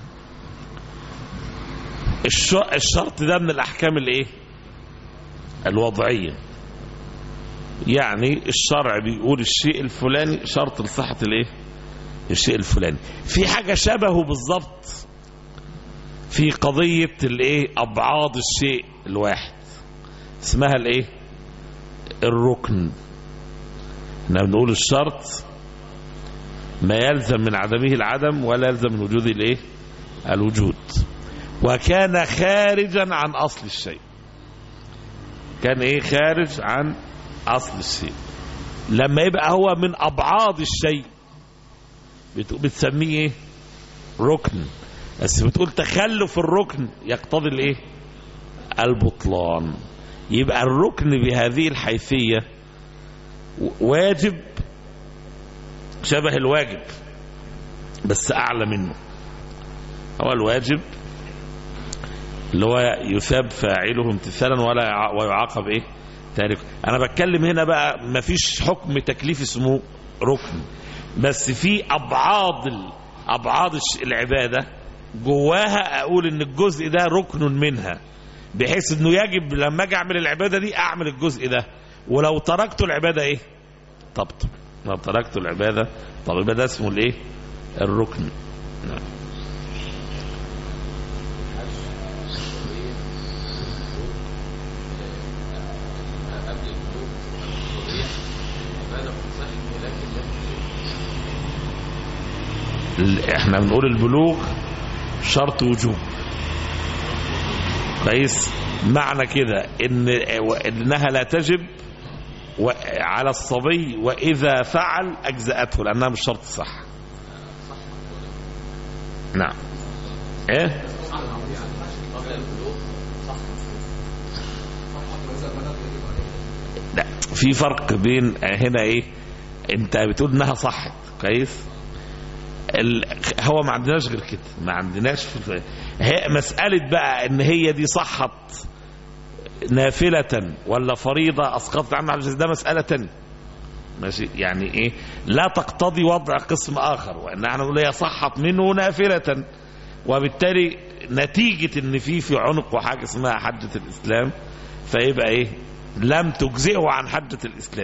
الشرط ده من الأحكام الايه؟ الوضعية. يعني الشرع بيقول الشيء الفلاني شرط لصحة الايه؟ الشيء الفلاني. في حاجة شبهه بالضبط في قضية الايه؟ أبعاد الشيء الواحد، اسمها الايه؟ الركن. احنا بنقول الشرط ما يلزم من عدمه العدم ولا يلزم من وجوده الايه؟ الوجود. وكان خارجا عن أصل الشيء، كان ايه؟ خارج عن أصل الشيء. لما يبقى هو من أبعاد الشيء بتسميه ايه؟ ركن. بس بتقول تخلف الركن يقتضي الايه؟ البطلان. يبقى الركن بهذه الحيثية واجب شبه الواجب بس أعلى منه. هو الواجب اللي هو يثاب فاعله امتثالا ولا ويعاقب ايه؟ تاركه. انا بتكلم هنا بقى ما فيش حكم تكليف اسمه ركن، بس في ابعاد أبعاد العبادة جواها أقول إن الجزء ده ركن منها، بحيث إنه يجب لما أجي أعمل العبادة دي أعمل الجزء ده، ولو تركت العبادة إيه؟ تبطل. لو تركت العبادة طب يبقى ده اسمه الإيه؟ الركن. نعم. احنا بنقول البلوغ شرط وجوب كويس، معنى كده ان انها لا تجب على الصبي واذا فعل اجزأته لانها مش شرط صح. نعم. ايه لا، في فرق بين هنا ايه، انت بتقول انها صحت كويس، هو ما عندناش غير كده، ما عندناش في هي مسألة بقى ان هي دي صحت نافلة ولا فريضة اسقطت عنها ده مسألة تانية ماشي، يعني ايه لا تقتضي وضع قسم اخر، وان احنا نقول هي صحت منه نافلة، وبالتالي نتيجة ان في في عنق وحاجة اسمها حجة الاسلام، فيبقى ايه لم تجزئه عن حجة الاسلام.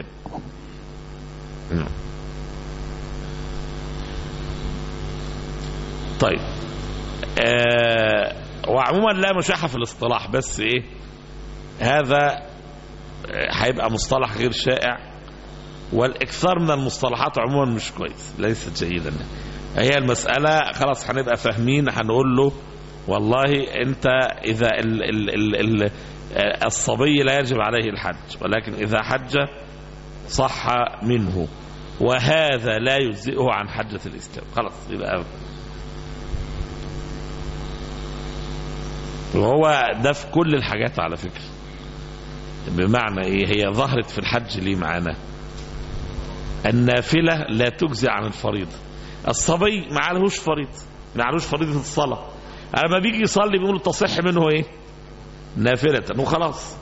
طيب آه وعموما لا مشاحة في الاصطلاح، بس ايه هذا هيبقى مصطلح غير شائع، والاكثار من المصطلحات عموما مش كويس، ليست جيدا. هي المسألة خلاص هنبقى فاهمين، هنقول له والله انت اذا ال ال ال ال الصبي لا يجب عليه الحج، ولكن اذا حج صح منه، وهذا لا يجزئه عن حجة الاسلام. خلاص يبقى وهو ده في كل الحاجات على فكرة. بمعنى ايه هي ظهرت في الحج ليه معانا؟ النافلة لا تجزي عن الفريضة. الصبي ما عليهوش فريضة، ما عليهوش فريضة الصلاة، لما بيجي يصلي بيقول تصح منه ايه نافلة وخلاص.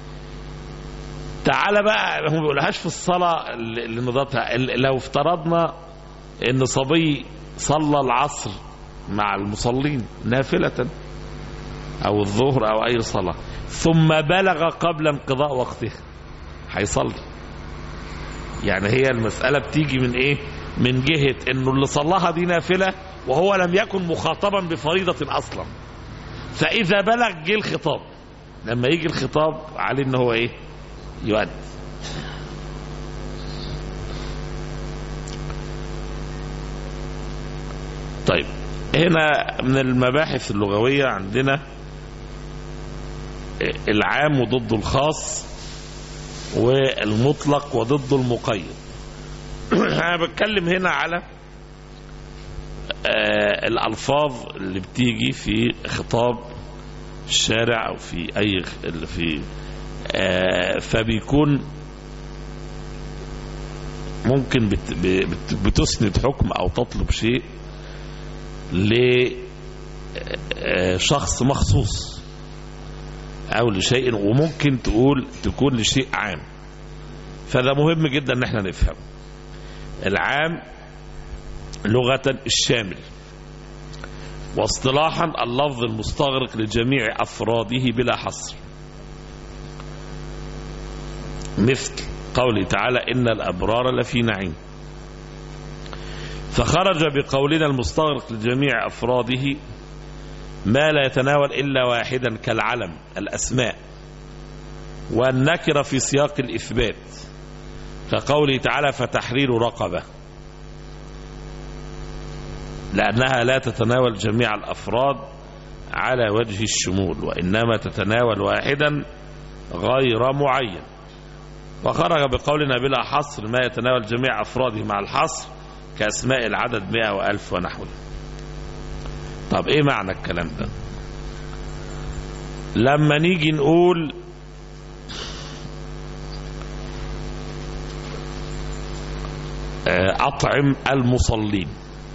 تعال بقى هم ما بيقولهاش في الصلاة اللي نضطها، لو افترضنا ان صبي صلى العصر مع المصلين نافلة او الظهر او اي صلاة ثم بلغ قبل انقضاء وقتها هيصلي. يعني هي المسألة بتيجي من ايه؟ من جهة انه اللي صلاها دي نافلة وهو لم يكن مخاطبا بفريضة اصلا، فاذا بلغ جه الخطاب، لما يجي الخطاب عليه ان هو ايه يؤدي. طيب هنا من المباحث اللغوية عندنا العام وضد الخاص، والمطلق وضد المقيد. أنا بتكلم هنا على آه الألفاظ اللي بتيجي في خطاب الشارع أو في أي في آه فبيكون ممكن بت بت بتسند حكم أو تطلب شيء لشخص مخصوص أو لشيء، وممكن تقول تكون لشيء عام. فده مهم جدا ان احنا نفهم. العام لغة الشامل، واصطلاحا اللفظ المستغرق لجميع أفراده بلا حصر، مثل قوله تعالى إن الأبرار لفي نعيم. فخرج بقولنا المستغرق لجميع أفراده ما لا يتناول إلا واحدا كالعلم الأسماء، والنكرة في سياق الإثبات كقوله تعالى فتحرير رقبة، لأنها لا تتناول جميع الأفراد على وجه الشمول، وإنما تتناول واحدا غير معين. وخرج بقولنا بلا حصر ما يتناول جميع أفراده مع الحصر كأسماء العدد مئة وألف ونحوه. طب إيه معنى الكلام ده؟ لما نيجي نقول أطعم المصلين،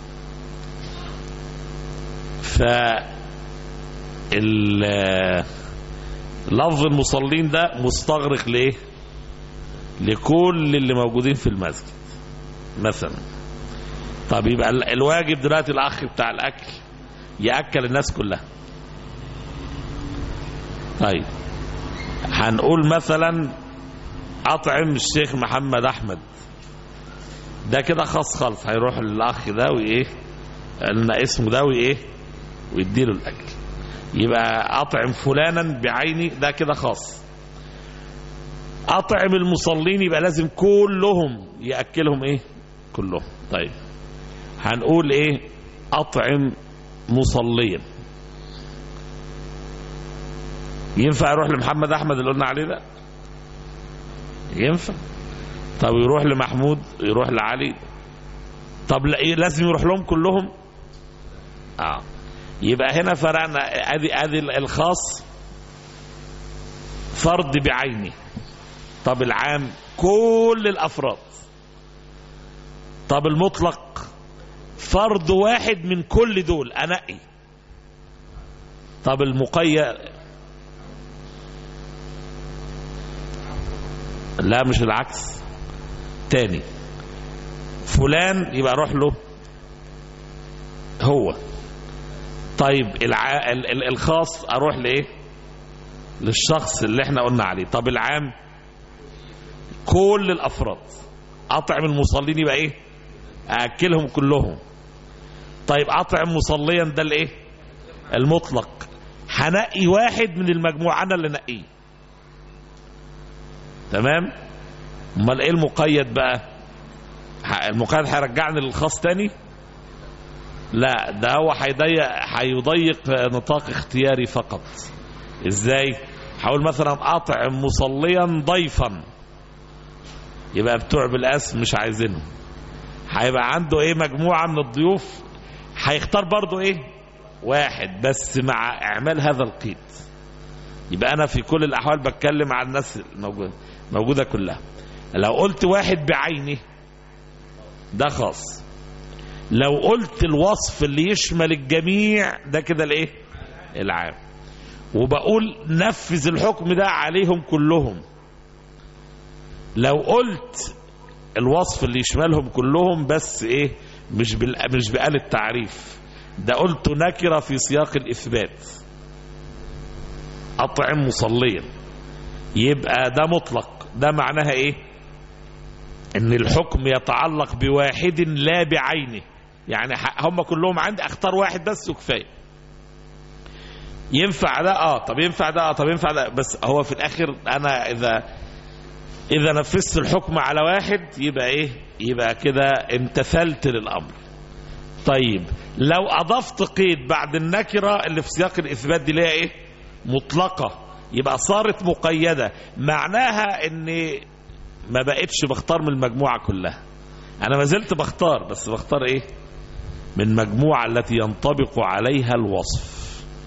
فاللفظ المصلين ده مستغرق ليه؟ لكل اللي موجودين في المسجد مثلا. طب يبقى الواجب دلوقتي الاخ بتاع الاكل ياكل الناس كلها. طيب هنقول مثلا اطعم الشيخ محمد احمد، ده كده خاص خالص، هيروح للاخ ده وايه قلنا اسمه ده وايه ويديله الاكل. يبقى اطعم فلانا بعيني ده كده خاص. اطعم المصلين يبقى لازم كلهم ياكلهم ايه كلهم. طيب هنقول ايه اطعم مصليا، ينفع يروح لمحمد احمد اللي قلنا عليه ده؟ ينفع. طب يروح لمحمود، يروح لعلي، طب لا لازم يروح لهم كلهم؟ اه يبقى هنا فرقنا. ادي ادي الخاص فرد بعينه. طب العام كل الافراد. طب المطلق فرد واحد من كل دول انقي. طب المقيد لا مش العكس تاني، فلان يبقى اروح له هو. طيب الع... الخاص اروح لايه للشخص اللي احنا قلنا عليه. طب العام كل الافراد. اطعم المصلين يبقى ايه اكلهم كلهم. طيب اطعم مصليا ده الايه المطلق، هنقي واحد من المجموعه انا اللي نقيه. تمام. امال ايه المقيد بقى؟ المقيد هيرجعني للخاص تاني؟ لا ده هو هيضيق هيضيق نطاق اختياري فقط. ازاي؟ هقول مثلا اطعم مصليا ضيفا، يبقى بتوع بالاس مش عايزينه. هيبقى عنده ايه مجموعه من الضيوف، هيختار برضو ايه واحد بس مع اعمال هذا القيد. يبقى انا في كل الاحوال بتكلم عن الناس الموجوده موجوده كلها. لو قلت واحد بعينه ده خاص. لو قلت الوصف اللي يشمل الجميع ده كده الايه العام. وبقول نفذ الحكم ده عليهم كلهم. لو قلت الوصف اللي يشملهم كلهم بس ايه مش بال مش بقال التعريف، ده قلت نكره في سياق الاثبات. اطعم مصليا يبقى ده مطلق. ده معناها ايه؟ ان الحكم يتعلق بواحد لا بعينه. يعني هم كلهم عندي، اختار واحد بس وكفايه. ينفع ده اه طب ينفع ده اه طب ينفع ده، بس هو في الاخر انا اذا اذا نفذت الحكم على واحد يبقى ايه يبقى كده امتثلت للامر. طيب لو اضفت قيد بعد النكره اللي في سياق الاثبات دي ليها ايه مطلقه، يبقى صارت مقيده. معناها اني ما بقتش بختار من المجموعه كلها، انا ما زلت بختار بس بختار ايه من مجموعه التي ينطبق عليها الوصف.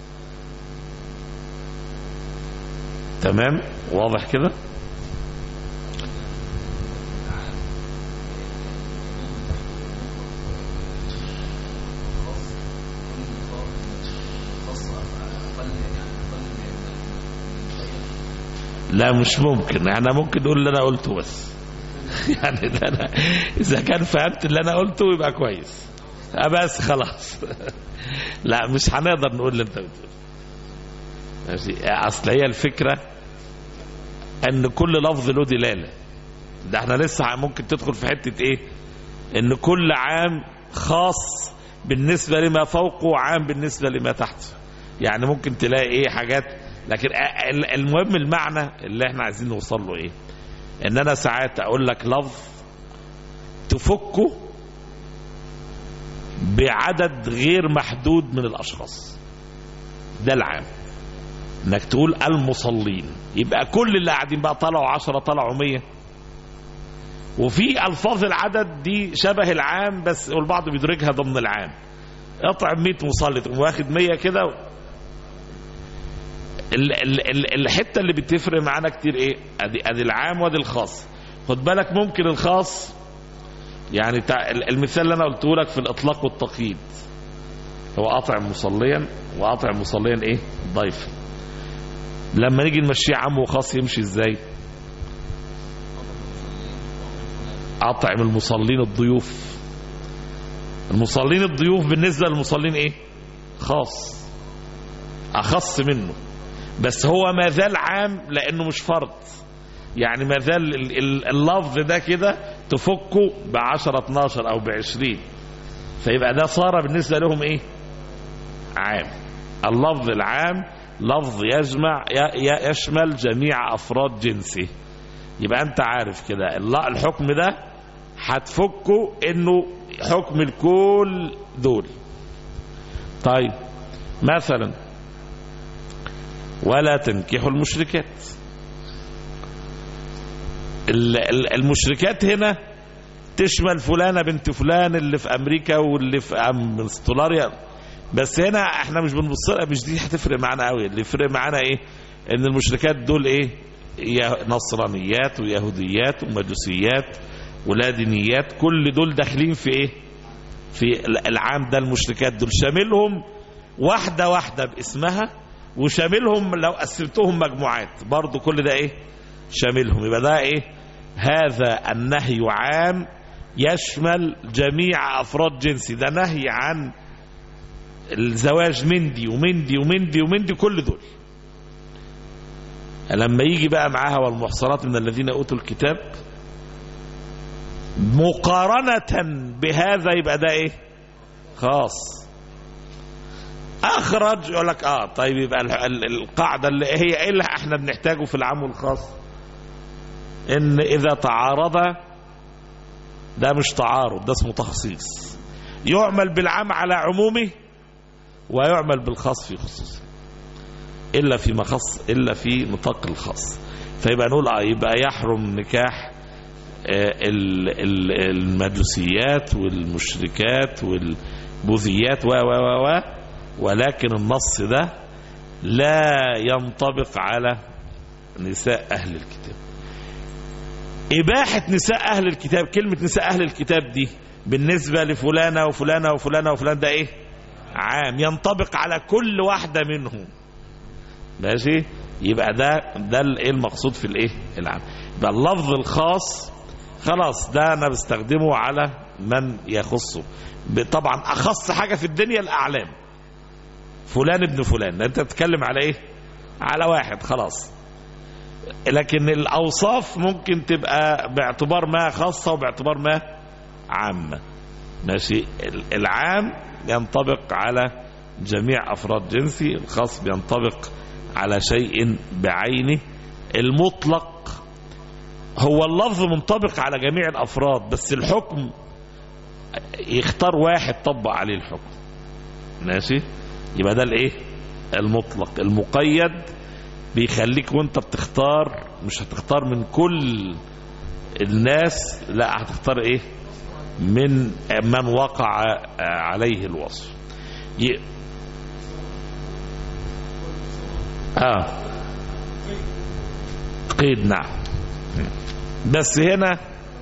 تمام واضح كده؟ لا مش ممكن. انا ممكن اقول اللي انا قلته بس يعني ده أنا اذا كان فهمت اللي انا قلته يبقى كويس بس خلاص. لا مش هنقدر نقول اللي انت بتقول. ماشي. اصل هي الفكره ان كل لفظ له دلاله. ده احنا لسه ممكن تدخل في حته ايه ان كل عام خاص بالنسبه لما فوقه وعام بالنسبه لما تحته. يعني ممكن تلاقي ايه حاجات، لكن المهم المعنى اللي احنا عايزين نوصل له ايه؟ ان انا ساعات اقول لك لفظ تفكه بعدد غير محدود من الاشخاص. ده العام. انك تقول المصلين يبقى كل اللي قاعدين بقى طلعوا عشرة طلعوا مية. وفي الفاظ العدد دي شبه العام بس والبعض بيدرجها ضمن العام. اطعم مية مصلي تقوم واخد مية كده. الحته اللي بتفرق معانا كتير ايه؟ ادي ادي العام وادي الخاص. خد بالك ممكن الخاص يعني المثال اللي انا قلته لك في الاطلاق والتقييد هو اطعم مصليا واطعم مصليا ايه ضيف. لما نيجي نمشيه عام وخاص يمشي ازاي؟ اطعم المصلين الضيوف المصلين الضيوف بالنسبة للمصلين ايه؟ خاص، اخص منه، بس هو ما زال عام لانه مش فرض. يعني ما زال اللفظ ده كده تفكه بعشرة اتناشر او بعشرين، فيبقى ده صار بالنسبة لهم ايه؟ عام. اللفظ العام لفظ يجمع يشمل جميع افراد جنسه. يبقى انت عارف كده الحكم ده هتفكه انه حكم الكل دول. طيب مثلا ولا تنكحوا المشركات. المشركات هنا تشمل فلانة بنت فلان اللي في امريكا واللي في استراليا، بس هنا احنا مش بنبص لها، مش دي هتفرق معانا قوي. اللي يفرق معانا ايه؟ ان المشركات دول ايه؟ نصرانيات ويهوديات ومجوسيات ولادينيات، كل دول داخلين في ايه؟ في العام ده. المشركات دول شاملهم واحدة واحدة باسمها، وشاملهم لو قسمتهم مجموعات برضو كل ده ايه؟ شاملهم. يبقى ده ايه؟ هذا النهي عام يشمل جميع افراد جنسي. ده نهي عن الزواج من دي ومن دي ومن دي ومن دي، كل دول. لما يجي بقى معاها والمحصنات من الذين اوتوا الكتاب مقارنة بهذا، يبقى ده ايه؟ خاص. اخرج يقول لك اه طيب يبقى القاعدة اللي هي ايه اللي احنا بنحتاجه في العام والخاص؟ ان اذا تعارض، ده مش تعارض، ده اسمه تخصيص. يعمل بالعام على عمومه ويعمل بالخاص في خصوصه، الا في مخص الا في نطاق الخاص. فيبقى نقول اه يبقى يحرم نكاح المجوسيات والمشركات والبوذيات و و و ولكن النص ده لا ينطبق على نساء أهل الكتاب. إباحة نساء أهل الكتاب، كلمة نساء أهل الكتاب دي بالنسبة لفلانة وفلانة وفلانة وفلان، ده إيه؟ عام ينطبق على كل واحدة منهم. ماشي؟ يبقى ده ده الايه المقصود في الايه؟ العام. يبقى اللفظ الخاص خلاص ده انا بستخدمه على من يخصه. طبعا اخص حاجه في الدنيا الاعلام، فلان ابن فلان، انت بتتكلم على ايه؟ على واحد خلاص. لكن الاوصاف ممكن تبقى باعتبار ما خاصه وباعتبار ما عامه. ماشي؟ العام ينطبق على جميع افراد جنسي، الخاص بينطبق على شيء بعينه. المطلق هو اللفظ منطبق على جميع الافراد، بس الحكم يختار واحد طبق عليه الحكم. ماشي؟ يبقى ده الايه؟ المطلق. المقيد بيخليك وانت بتختار مش هتختار من كل الناس، لا هتختار ايه؟ من من وقع عليه الوصف. ي... اه قيد، نعم. بس هنا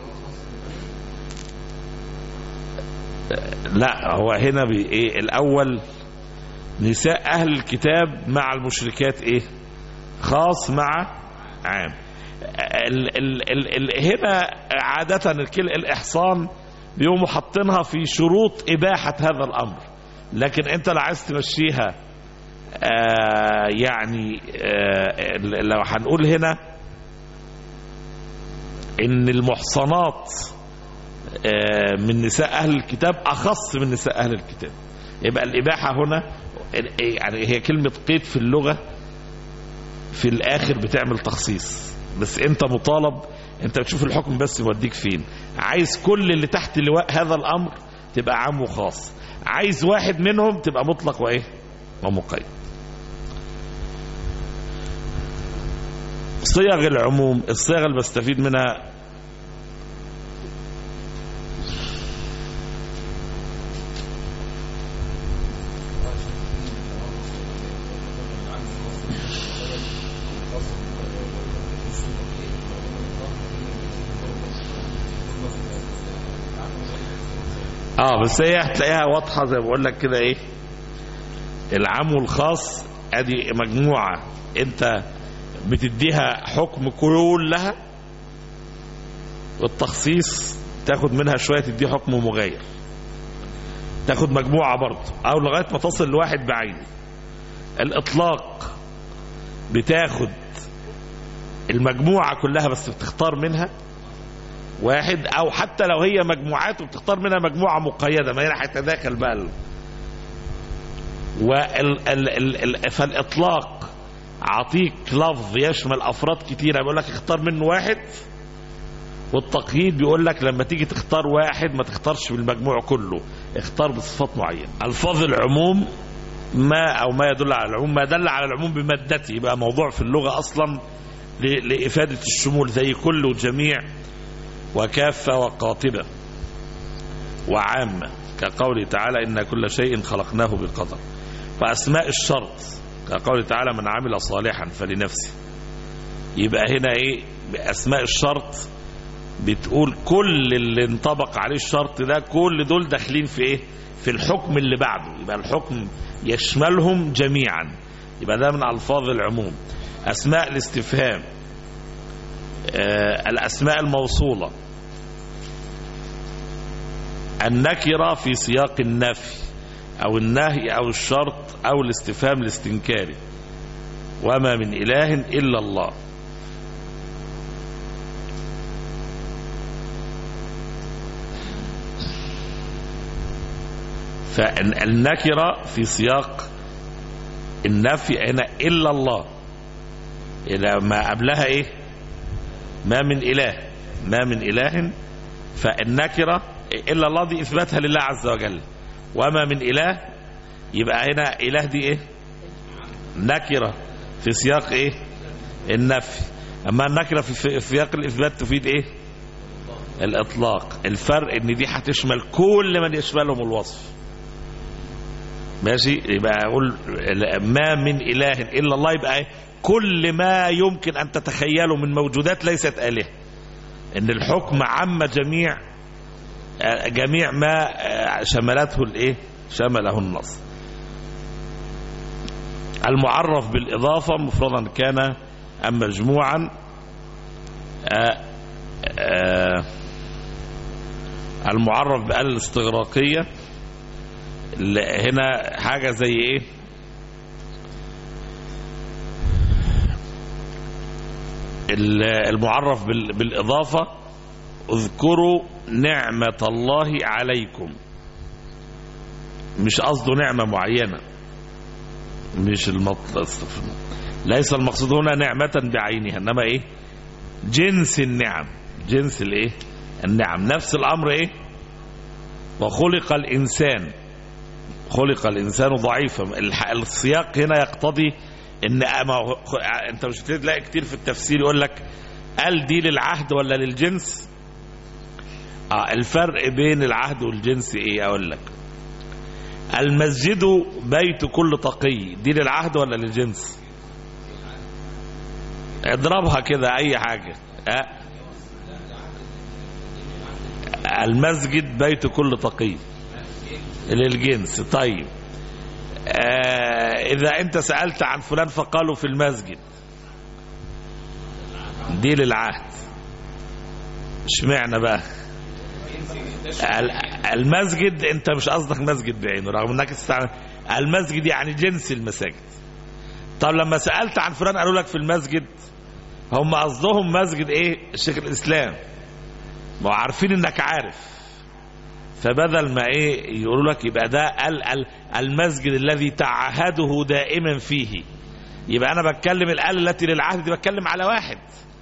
لا، هو هنا بي ايه؟ الاول نساء اهل الكتاب مع المشركات ايه؟ خاص مع عام. ال ال ال ال هنا عادة الإحصان بيقوموا حاطينها في شروط إباحة هذا الأمر، لكن أنت لو عايز تمشيها آه يعني آه لو هنقول هنا إن المحصنات آه من نساء أهل الكتاب أخص من نساء أهل الكتاب، يبقى الإباحة هنا يعني هي كلمة قيد في اللغة في الآخر بتعمل تخصيص، بس أنت مطالب أنت بتشوف الحكم بس يوديك فين. عايز كل اللي تحت لواء هذا الأمر تبقى عام وخاص، عايز واحد منهم تبقى مطلق وإيه ومقيد. صيغ العموم، الصيغة اللي بستفيد منها اه بس هي هتلاقيها واضحه زي ما بقول لك كده ايه؟ العام والخاص ادي مجموعه انت بتديها حكم كلها، والتخصيص تاخد منها شويه تديه حكم مغاير. تاخد مجموعة برضه، أو لغاية ما تصل لواحد بعينه. الإطلاق بتاخد المجموعة كلها بس بتختار منها واحد، أو حتى لو هي مجموعات وبتختار منها مجموعة مقيدة، ما هي هيتداخل بقى. فالإطلاق عطيك لفظ يشمل أفراد كتيرة بيقول لك اختار منه واحد، والتقييد بيقول لك لما تيجي تختار واحد ما تختارش بالمجموع كله، اختار بصفات معينة. ألفاظ العموم ما أو ما يدل على العموم، ما دل على العموم بمادته يبقى موضوع في اللغة أصلا لإفادة الشمول، زي كل وجميع وكافة وقاطبة وعامة، كقوله تعالى إن كل شيء خلقناه بقدر. وأسماء الشرط كقوله تعالى من عمل صالحا فلنفسه. يبقى هنا إيه؟ بأسماء الشرط بتقول كل اللي انطبق عليه الشرط ده كل دول داخلين في إيه؟ في الحكم اللي بعده، يبقى الحكم يشملهم جميعا، يبقى ده من ألفاظ العموم. أسماء الاستفهام، آه الأسماء الموصولة، النكرة في سياق النفي أو النهي أو الشرط أو الاستفهام الاستنكاري، وما من إله إلا الله. فالنكرة في سياق النفي هنا إلا الله، إلى ما قبلها إيه؟ ما من إله، ما من إله. فالنكرة إلا الله دي إثباتها لله عز وجل، وما من إله يبقى هنا إله دي إيه؟ نكرة في سياق إيه؟ النفي. أما النكرة في سياق الإثبات تفيد إيه؟ الإطلاق. الفرق إن دي هتشمل كل من يشملهم الوصف. ماشي؟ يبقى أقول ما من إله إلا الله، يبقى إيه؟ كل ما يمكن أن تتخيله من موجودات ليست آلهة، إن الحكم عم جميع جميع ما شملته الإيه؟ شمله النص. المعرف بالإضافة مفردا كان أم مجموعا. آآ آآ المعرف بآل الاستغراقية هنا حاجة زي إيه؟ المعرف بالإضافة اذكروا نعمة الله عليكم، مش قصده نعمة معينة، مش المطلق، ليس المقصود هنا نعمة بعينها، إنما إيه؟ جنس النعم، جنس الإيه؟ النعم. نفس الأمر إيه؟ وخلق الإنسان، خلق الإنسان ضعيفا. السياق هنا يقتضي ان انت مش هتلاقي كتير في التفسير يقول لك قال دي للعهد ولا للجنس. اه الفرق بين العهد والجنس ايه؟ اقول لك المسجد بيت كل تقي، دي للعهد ولا للجنس؟ اضربها كده اي حاجة. اه المسجد بيت كل تقي للجنس. طيب آه إذا أنت سألت عن فلان فقالوا في المسجد، دي للعهد. اشمعنى بقى المسجد؟ أنت مش قصدك مسجد بعينه رغم أنك تستعمل المسجد يعني جنس المساجد. طب لما سألت عن فلان قالوا لك في المسجد، هم قصدهم مسجد إيه؟ الشيخ الإسلام، ما عارفين إنك عارف، فبدل ما ايه يقولوا لك يبقى ده المسجد الذي تعهده دائما فيه، يبقى انا بتكلم الآل التي للعهد دي بتكلم على واحد.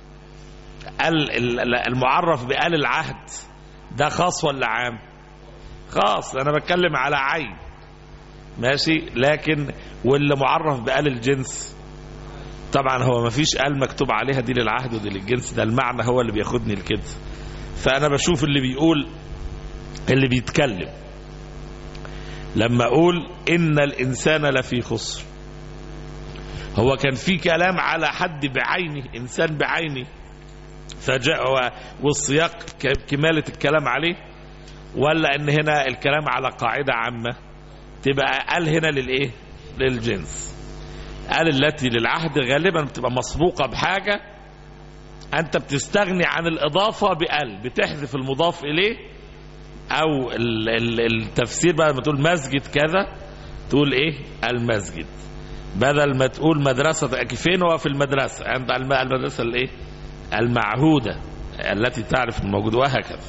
المعرف بآل العهد ده خاص ولا عام؟ خاص، انا بتكلم على عين. ماشي. لكن واللي معرف بآل الجنس طبعا هو ما فيش آل مكتوب عليها دي للعهد ودي للجنس، ده المعنى هو اللي بياخدني لكده. فانا بشوف اللي بيقول اللي بيتكلم لما اقول ان الانسان لفي خسر، هو كان في كلام على حد بعينه، انسان بعينه، فجاء والسياق كمالة الكلام عليه، ولا ان هنا الكلام على قاعدة عامة تبقى قال هنا للايه؟ للجنس. قال التي للعهد غالبا بتبقى مسبوقة بحاجة، انت بتستغني عن الاضافة بقال، بتحذف المضاف اليه او التفسير بقى لما تقول مسجد كذا تقول ايه المسجد، بدل ما تقول مدرسة. فين هو في المدرسة؟ عند المدرسة الايه المعهودة التي تعرف الموجود، وهكذا.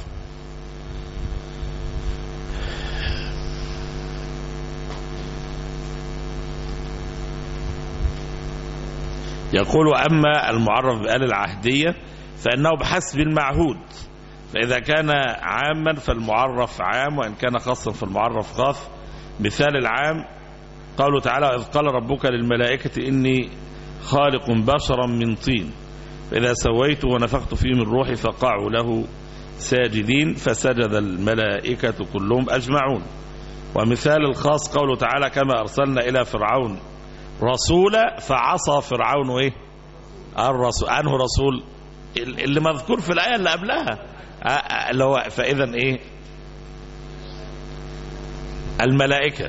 يقول أما المعرف بآل العهدية فإنه بحسب المعهود، فإذا كان عاما فالمعرف عام، وإن كان خاصا فالمعرف خاص. مثال العام قوله تعالى إذ قال ربك للملائكة إني خالق بشرا من طين فإذا سويته ونفخت فيه من روحي فقعوا له ساجدين فسجد الملائكة كلهم أجمعون. ومثال الخاص قوله تعالى كما أرسلنا إلى فرعون رسولا فعصى فرعون إيه الرسول. أنه رسول اللي مذكور في الآية اللي قبلها اللي هو فإذا إيه الملائكة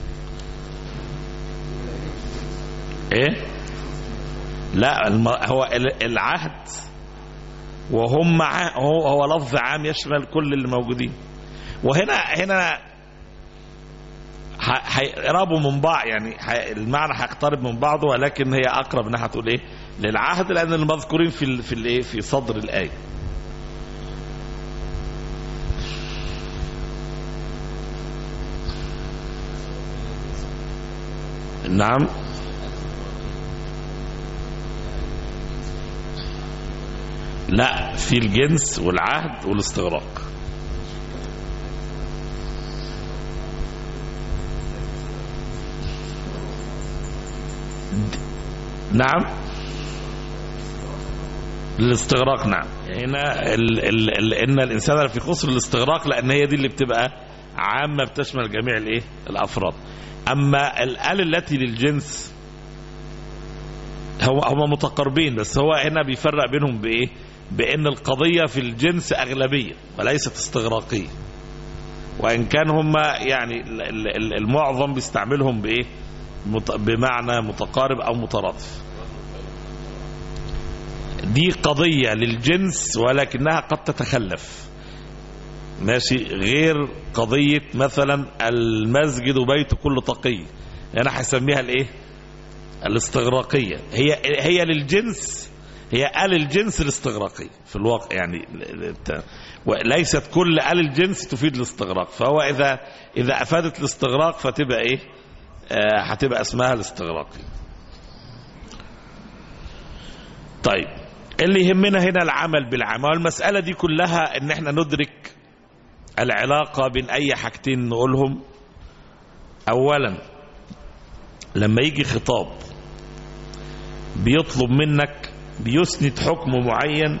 إيه لا هو العهد وهم هو هو لفظ عام يشمل كل اللي موجودين. وهنا هنا هيقربوا من بعض، يعني المعنى هيقترب من بعضه، ولكن هي اقرب انها تقول ايه للعهد، لان المذكورين في في الايه في صدر الايه. نعم لا في الجنس والعهد والاستغراق. نعم الاستغراق نعم. هنا ال ال ال ان الانسان في خسر الاستغراق، لان هي دي اللي بتبقى عامه بتشمل جميع الايه الافراد. اما الآل التي للجنس هو هم متقاربين، بس هو هنا بيفرق بينهم بايه بان القضيه في الجنس اغلبيه وليست استغراقيه، وان كان هم يعني المعظم بيستعملهم بايه بمعنى متقارب او مترادف. دي قضية للجنس ولكنها قد تتخلف ماشي، غير قضية مثلا المسجد بيت كل تقي، انا هسميها الايه الاستغراقية. هي هي للجنس، هي آل الجنس الاستغراقية في الواقع، يعني وليست كل آل الجنس تفيد الاستغراق. فهو اذا اذا افادت الاستغراق فتبقى ايه آه هتبقى اسمها الاستغراقي. طيب اللي يهمنا هنا العمل بالعمل، والمسألة دي كلها ان احنا ندرك العلاقة بين اي حاجتين نقولهم. اولا لما يجي خطاب بيطلب منك بيسند حكم معين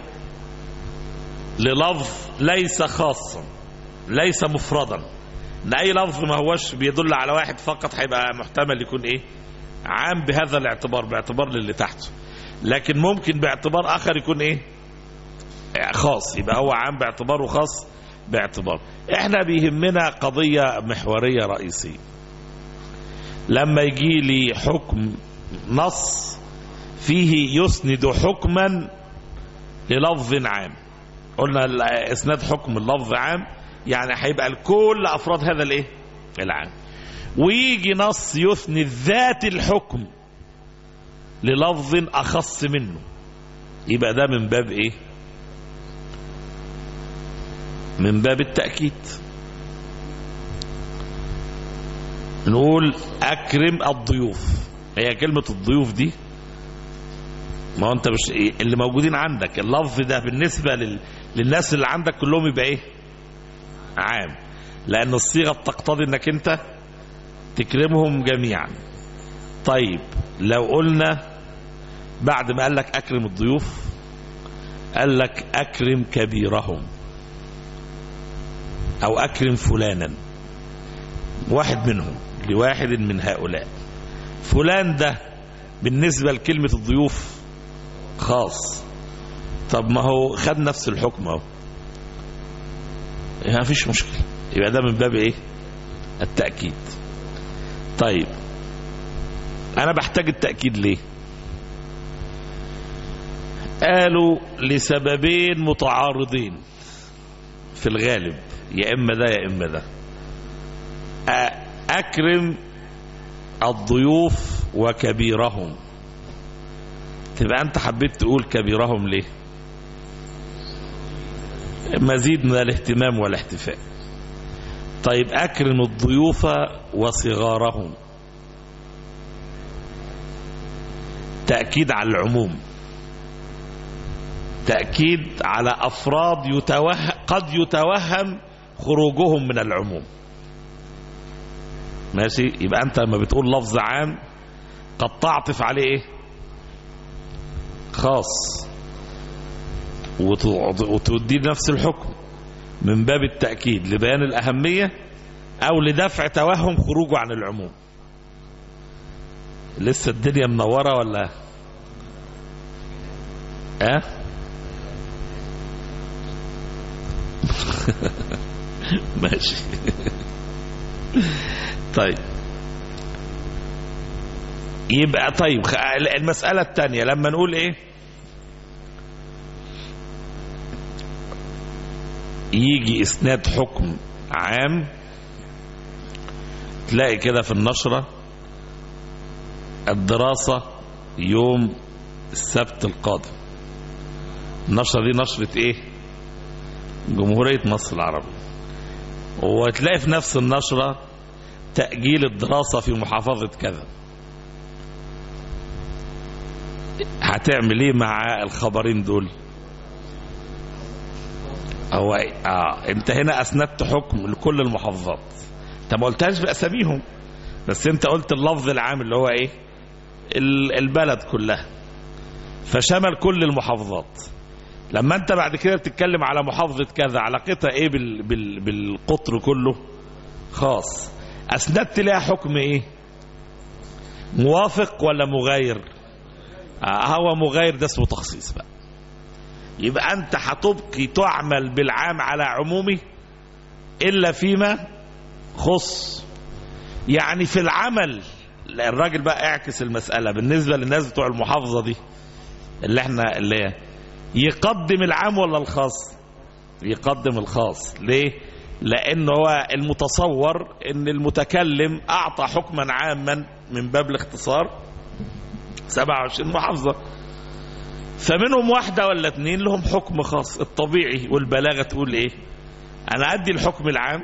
للفظ ليس خاصا ليس مفردا، ان اي لفظ ما هوش بيدل على واحد فقط هيبقى محتمل يكون ايه عام بهذا الاعتبار باعتبار للي تحته، لكن ممكن باعتبار اخر يكون ايه خاص، يبقى هو عام باعتبار وخاص باعتبار. احنا بيهمنا قضية محورية رئيسية، لما يجي لي حكم نص فيه يسند حكما للفظ عام، قلنا اسناد حكم اللفظ عام يعني هيبقى لكل افراد هذا الايه العام، ويجي نص يثني ذات الحكم للفظ اخص منه، يبقى ده من باب ايه من باب التأكيد. نقول اكرم الضيوف، هي كلمة الضيوف دي ما هو انت مش إيه اللي موجودين عندك، اللفظ ده بالنسبة لل... للناس اللي عندك كلهم يبقى ايه عام، لان الصيغة تقتضي انك انت تكرمهم جميعا. طيب لو قلنا بعد ما قال لك اكرم الضيوف قال لك اكرم كبيرهم او اكرم فلانا، واحد منهم لواحد من هؤلاء، فلان ده بالنسبة لكلمة الضيوف خاص، طب ما هو خد نفس الحكم اهو، ما فيش مشكلة، يبقى ده من باب ايه التأكيد. طيب انا بحتاج التأكيد ليه؟ قالوا لسببين متعارضين في الغالب. يا إما ده يا إما ده. أكرم الضيوف وكبيرهم، تبقى أنت حبيت تقول كبيرهم ليه؟ مزيد من الاهتمام والاحتفاء. طيب أكرم الضيوف وصغارهم، تأكيد على العموم، تأكيد على أفراد يتوهم قد يتوهم خروجهم من العموم. ماشي؟ يبقى أنت لما بتقول لفظ عام قد تعطف عليه إيه؟ خاص، وتدي نفس الحكم من باب التأكيد لبيان الأهمية أو لدفع توهم خروجه عن العموم. لسه الدنيا منورة ولا أه؟ ماشي. طيب يبقى طيب المسألة الثانية لما نقول ايه؟ يجي اسناد حكم عام، تلاقي كده في النشرة الدراسة يوم السبت القادم. النشرة دي نشرة ايه؟ جمهورية مصر العربية. وتلاقي في نفس النشرة تأجيل الدراسة في محافظة كذا. هتعمل ايه مع الخبرين دول؟ هو اه انت هنا اسندت حكم لكل المحافظات، انت ما قلتهاش باساميهم، بس انت قلت اللفظ العام اللي هو ايه؟ البلد كلها، فشمل كل المحافظات. لما انت بعد كده بتتكلم على محافظة كذا علاقتها ايه بال بال بالقطر كله؟ خاص. اسندت لها حكم ايه؟ موافق ولا مغاير؟ آه هو مغاير، ده اسمه تخصيص بقى. يبقى انت هتبقي تعمل بالعام على عمومي الا فيما خص. يعني في العمل الراجل بقى اعكس المسألة بالنسبة للناس بتوع المحافظة دي اللي احنا اللي يقدم العام ولا الخاص؟ يقدم الخاص. ليه؟ لأنه هو المتصور ان المتكلم اعطى حكما عاما من باب الاختصار سبعة وعشرين محافظة، فمنهم واحدة ولا اتنين لهم حكم خاص. الطبيعي والبلاغة تقول ايه؟ انا ادي الحكم العام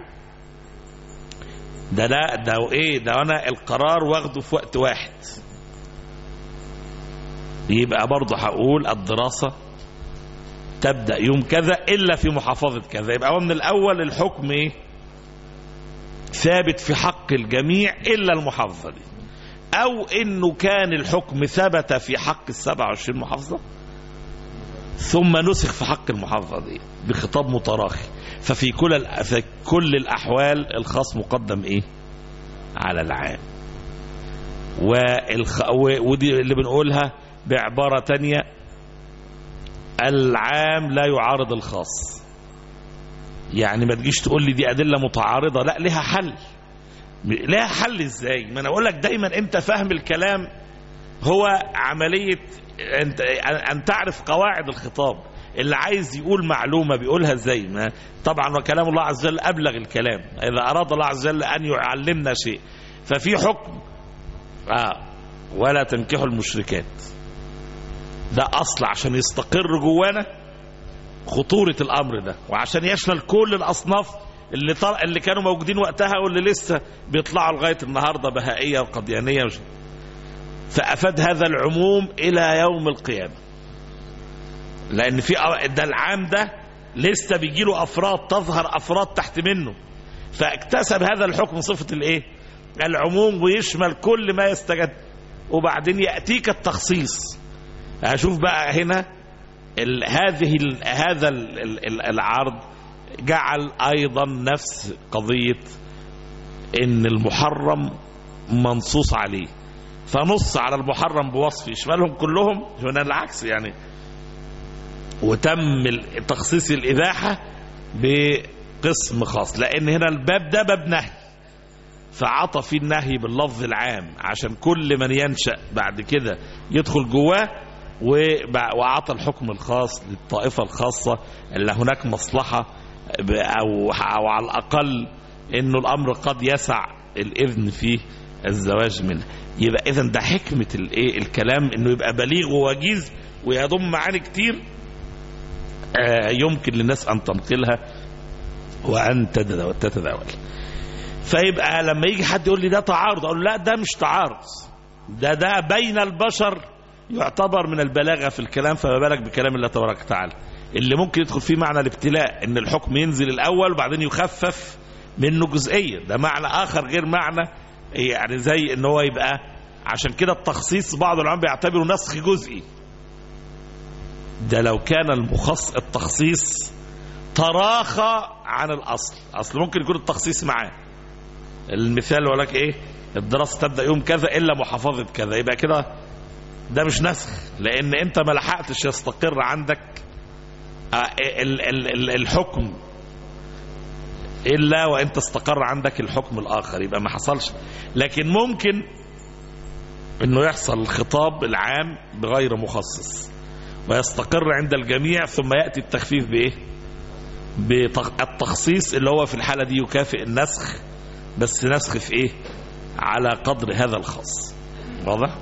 ده لا ده ايه ده انا القرار واخده في وقت واحد، يبقى برضه هقول الدراسة تبدأ يوم كذا إلا في محافظة كذا. يبقى هو من الأول الحكم إيه؟ ثابت في حق الجميع إلا المحافظة دي، أو إنه كان الحكم ثبت في حق السبع وعشرين محافظة ثم نسخ في حق المحافظة دي بخطاب متراخي. ففي كل في كل الأحوال الخاص مقدم إيه؟ على العام. والخ... ودي اللي بنقولها بعبارة تانية، العام لا يعارض الخاص. يعني ما تجيش تقول لي دي أدلة متعارضة، لا، لها حل. لها حل ازاي؟ ما انا اقول لك دايما انت فاهم الكلام هو عملية انت ان تعرف قواعد الخطاب. اللي عايز يقول معلومة بيقولها ازاي؟ ما طبعا وكلام الله عز وجل أبلغ الكلام. إذا أراد الله عز وجل أن يعلمنا شيء ففي حكم آه ولا تنكحوا المشركات، ده أصل عشان يستقر جوانا خطورة الأمر ده، وعشان يشمل كل الأصناف اللي طل... اللي كانوا موجودين وقتها واللي لسه بيطلعوا لغاية النهاردة، بهائية وقديانية وش... فأفاد هذا العموم إلى يوم القيامة، لأن في ده العام ده لسه بيجيله أفراد، تظهر أفراد تحت منه، فاكتسب هذا الحكم صفة الإيه؟ العموم، ويشمل كل ما يستجد. وبعدين يأتيك التخصيص. هشوف بقى هنا ال هذه ال هذا ال ال العرض جعل أيضا نفس قضية إن المحرم منصوص عليه، فنص على المحرم بوصف يشملهم كلهم، هنا العكس يعني، وتم تخصيص الإباحة بقسم خاص، لأن هنا الباب ده باب نهي، فعطى فيه النهي باللفظ العام عشان كل من ينشأ بعد كده يدخل جواه، وأعطى الحكم الخاص للطائفة الخاصة اللي هناك مصلحة أو, أو على الأقل إنه الأمر قد يسع الإذن في الزواج منه. يبقى إذن ده حكمة الإيه الكلام، إنه يبقى بليغ ووجيز ويضم معاني كتير آه يمكن للناس أن تنقلها وأن تتداول. فيبقى لما يجي حد يقول لي ده تعارض، أقول لا ده مش تعارض، ده ده بين البشر يعتبر من البلاغة في الكلام، فما بالك بكلام الله تبارك وتعالى اللي ممكن يدخل فيه معنى الابتلاء، ان الحكم ينزل الاول وبعدين يخفف منه جزئية. ده معنى اخر غير معنى يعني زي ان هو يبقى، عشان كده التخصيص بعض العلماء بيعتبروا نسخ جزئي. ده لو كان المخصص التخصيص تراخى عن الاصل، اصل ممكن يكون التخصيص معاه المثال ولك ايه الدراسة تبدأ يوم كذا الا محافظة كذا، يبقى كده ده مش نسخ، لان انت ما لحقتش يستقر عندك الحكم إلا وأنت استقر عندك الحكم الآخر، يبقى ما حصلش. لكن ممكن أنه يحصل الخطاب العام بغير مخصص ويستقر عند الجميع، ثم يأتي التخفيف بإيه؟ بالتخصيص اللي هو في الحالة دي يكافئ النسخ، بس نسخ في إيه؟ على قدر هذا الخاص. واضح؟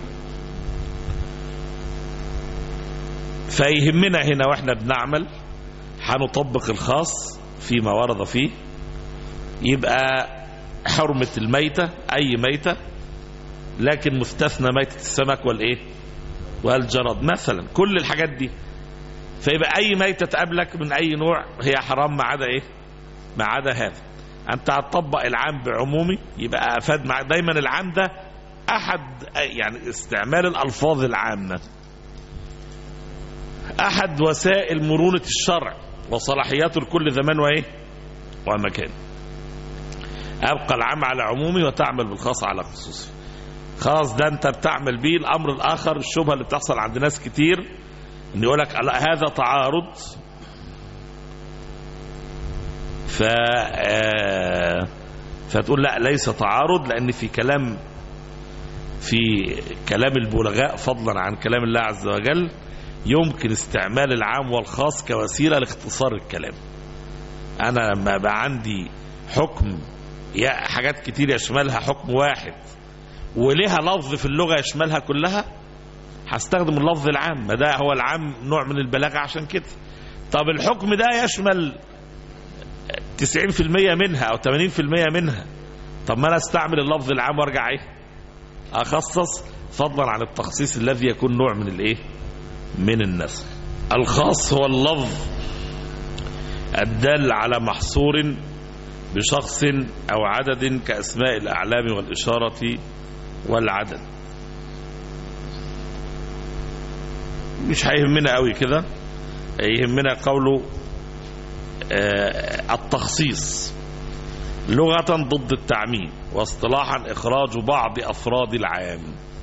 فيهمنا هنا واحنا بنعمل هنطبق الخاص فيما ورد فيه. يبقى حرمة الميتة أي ميتة، لكن مستثنى ميتة السمك والإيه والجراد مثلا، كل الحاجات دي. فيبقى أي ميتة تقابلك من أي نوع هي حرام ما عدا إيه ما عدا هذا. أنت هتطبق العام بعمومي، يبقى أفاد مع دايما العام ده أحد يعني استعمال الألفاظ العامة أحد وسائل مرونة الشرع وصلاحياته لكل زمان وإيه ومكان. أبقى العام على عمومي وتعمل بالخاص على خصوصي. خلاص ده أنت بتعمل بيه. الأمر الآخر الشبهة اللي بتحصل عند ناس كتير إن يقولك هذا تعارض، ف فتقول لا ليس تعارض، لأن في كلام في كلام البلغاء فضلا عن كلام الله عز وجل يمكن استعمال العام والخاص كوسيلة لاختصار الكلام. أنا لما بقى عندي حكم حاجات كتير يشملها حكم واحد ولها لفظ في اللغة يشملها كلها، هستخدم اللفظ العام، ما ده هو العام نوع من البلاغة عشان كده. طب الحكم ده يشمل تسعين في المية منها أو ثمانين في المية منها، طب ما أنا استعمل اللفظ العام وارجع إيه أخصص، فضلا عن التخصيص الذي يكون نوع من الإيه من النسخ. الخاص هو اللفظ الدال على محصور بشخص أو عدد كأسماء الأعلام والإشارة والعدد. مش هيهمنا قوي كده، يهمنا قوله آه التخصيص لغة ضد التعميم، واصطلاحا إخراج بعض أفراد العام.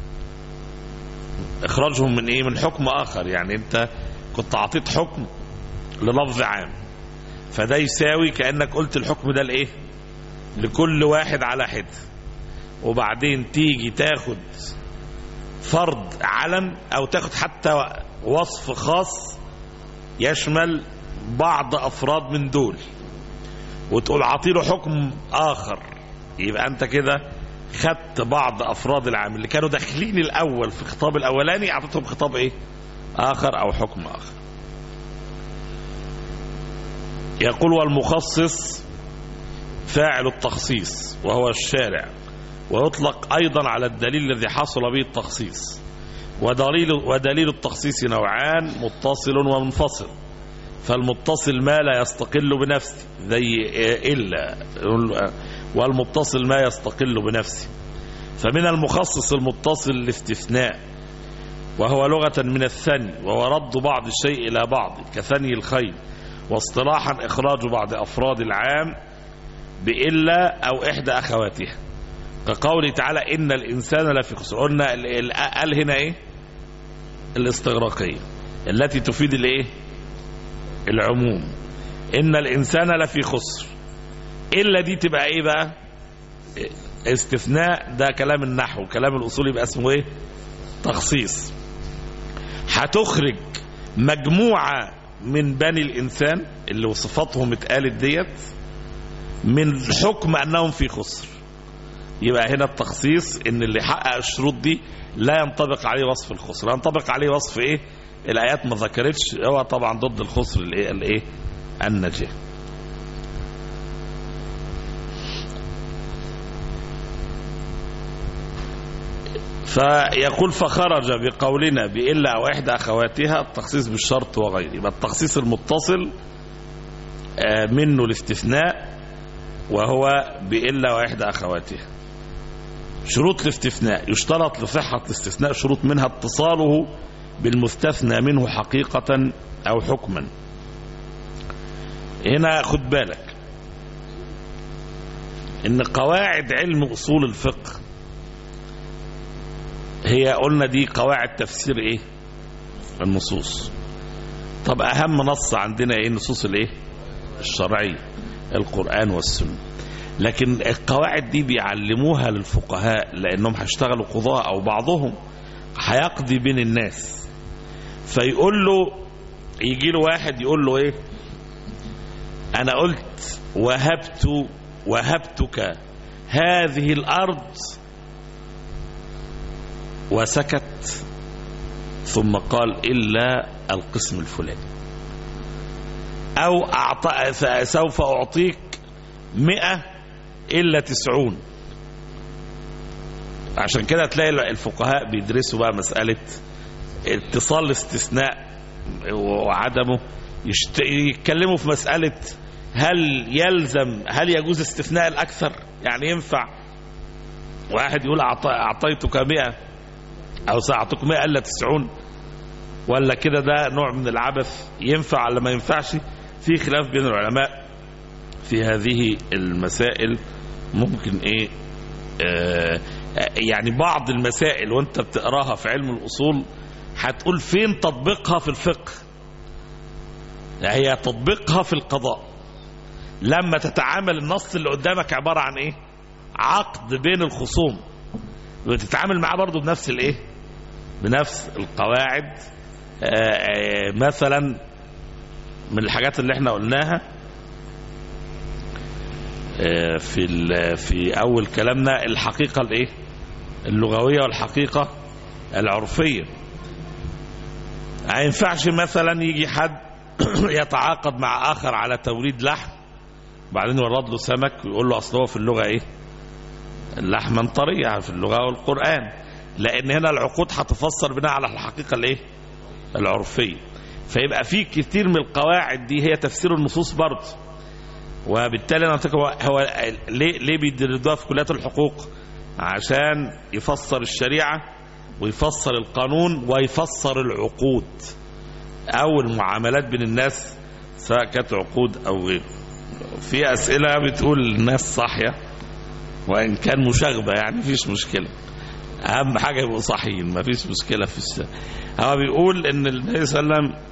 إخراجهم من إيه؟ من حكم آخر. يعني أنت كنت عطيت حكم للفظ عام، فده يساوي كأنك قلت الحكم ده لإيه لكل واحد على حد، وبعدين تيجي تاخد فرد علم أو تاخد حتى وصف خاص يشمل بعض أفراد من دول وتقول عطيله حكم آخر. يبقى أنت كده خدت بعض أفراد العام اللي كانوا داخلين الأول في خطاب الأولاني، أعطيتهم خطاب إيه آخر أو حكم آخر. يقول والمخصص فاعل التخصيص وهو الشارع، ويطلق أيضا على الدليل الذي حصل به التخصيص. ودليل, ودليل التخصيص نوعان، متصل ومنفصل. فالمتصل ما لا يستقل بنفسه زي إلا، والمتصل ما يستقل بنفسه. فمن المخصص المتصل الاستثناء، وهو لغة من الثني، وهو رد بعض الشيء إلى بعض كثني الخيل، واصطلاحا إخراج بعض أفراد العام بإلا أو إحدى أخواتها، كقوله تعالى إن الإنسان لفي خسر. قلنا قال هنا إيه الاستغراقية التي تفيد الإيه العموم. إن الإنسان لفي خسر، إلا دي تبقى إيه بقى استثناء. ده كلام النحو، كلام الأصول يبقى اسمه إيه تخصيص. هتخرج مجموعة من بني الإنسان اللي وصفاتهم اتقالت ديت من حكم أنهم في خسر. يبقى هنا التخصيص ان اللي حقق الشروط دي لا ينطبق عليه وصف الخسر، ينطبق عليه وصف ايه؟ الآيات ما ذكرتش، هو طبعا ضد الخسر الايه الايه النجاة. فيقول فخرج بقولنا بإلا أو إحدى أخواتها التخصيص بالشرط وغيره. يبقى التخصيص المتصل منه الاستثناء وهو بإلا وإحدى أخواتها. شروط الاستثناء يشترط لصحة الاستثناء شروط منها اتصاله بالمستثنى منه حقيقة أو حكما. هنا خد بالك إن قواعد علم أصول الفقه هي قلنا دي قواعد تفسير ايه؟ النصوص. طب اهم نص عندنا ايه؟ النصوص الايه؟ الشرعية، القرآن والسنة. لكن القواعد دي بيعلموها للفقهاء لانهم هيشتغلوا قضاء او بعضهم هيقضي بين الناس، فيقول له يجي له واحد يقول له ايه؟ انا قلت وهبت وهبتك هذه الارض وسكت ثم قال إلا القسم الفلاني، أو أعطى سوف أعطيك مئة إلا تسعون. عشان كده تلاقي الفقهاء بيدرسوا بقى مسألة اتصال الاستثناء وعدمه، يتكلموا في مسألة هل يلزم هل يجوز استثناء الأكثر؟ يعني ينفع واحد يقول أعطيتك مئة أو سأعطيك مئة إلا تسعون، ولا كده ده نوع من العبث ينفع ولا ما ينفعش؟ في خلاف بين العلماء في هذه المسائل. ممكن إيه آه يعني بعض المسائل وانت بتقراها في علم الأصول هتقول فين تطبيقها في الفقه، هي تطبيقها في القضاء لما تتعامل النص اللي قدامك عبارة عن إيه؟ عقد بين الخصوم، وتتعامل معاه برضو بنفس الايه؟ بنفس القواعد. آآ آآ مثلا من الحاجات اللي احنا قلناها في في اول كلامنا الحقيقة الايه؟ اللغوية والحقيقة العرفية. ما ينفعش مثلا يجي حد يتعاقد مع اخر على توريد لحم بعدين يورد له سمك ويقول له اصل هو في اللغة ايه؟ اللحما طرية في اللغة والقرآن، لأن هنا العقود هتفسر بناء على الحقيقة الايه؟ العرفية. فيبقى في كتير من القواعد دي هي تفسير النصوص برضه، وبالتالي أنا هو, هو ليه ليه بيدردوها في كليات الحقوق؟ عشان يفسر الشريعة ويفسر القانون ويفسر العقود أو المعاملات بين الناس سواء كانت عقود أو غيره. في أسئلة بتقول الناس صاحية وإن كان مشاغبة يعني مفيش مشكلة، أهم حاجة يبقوا صحيين مفيش مشكلة في الشيء. هو بيقول إن النبي صلى الله عليه وسلم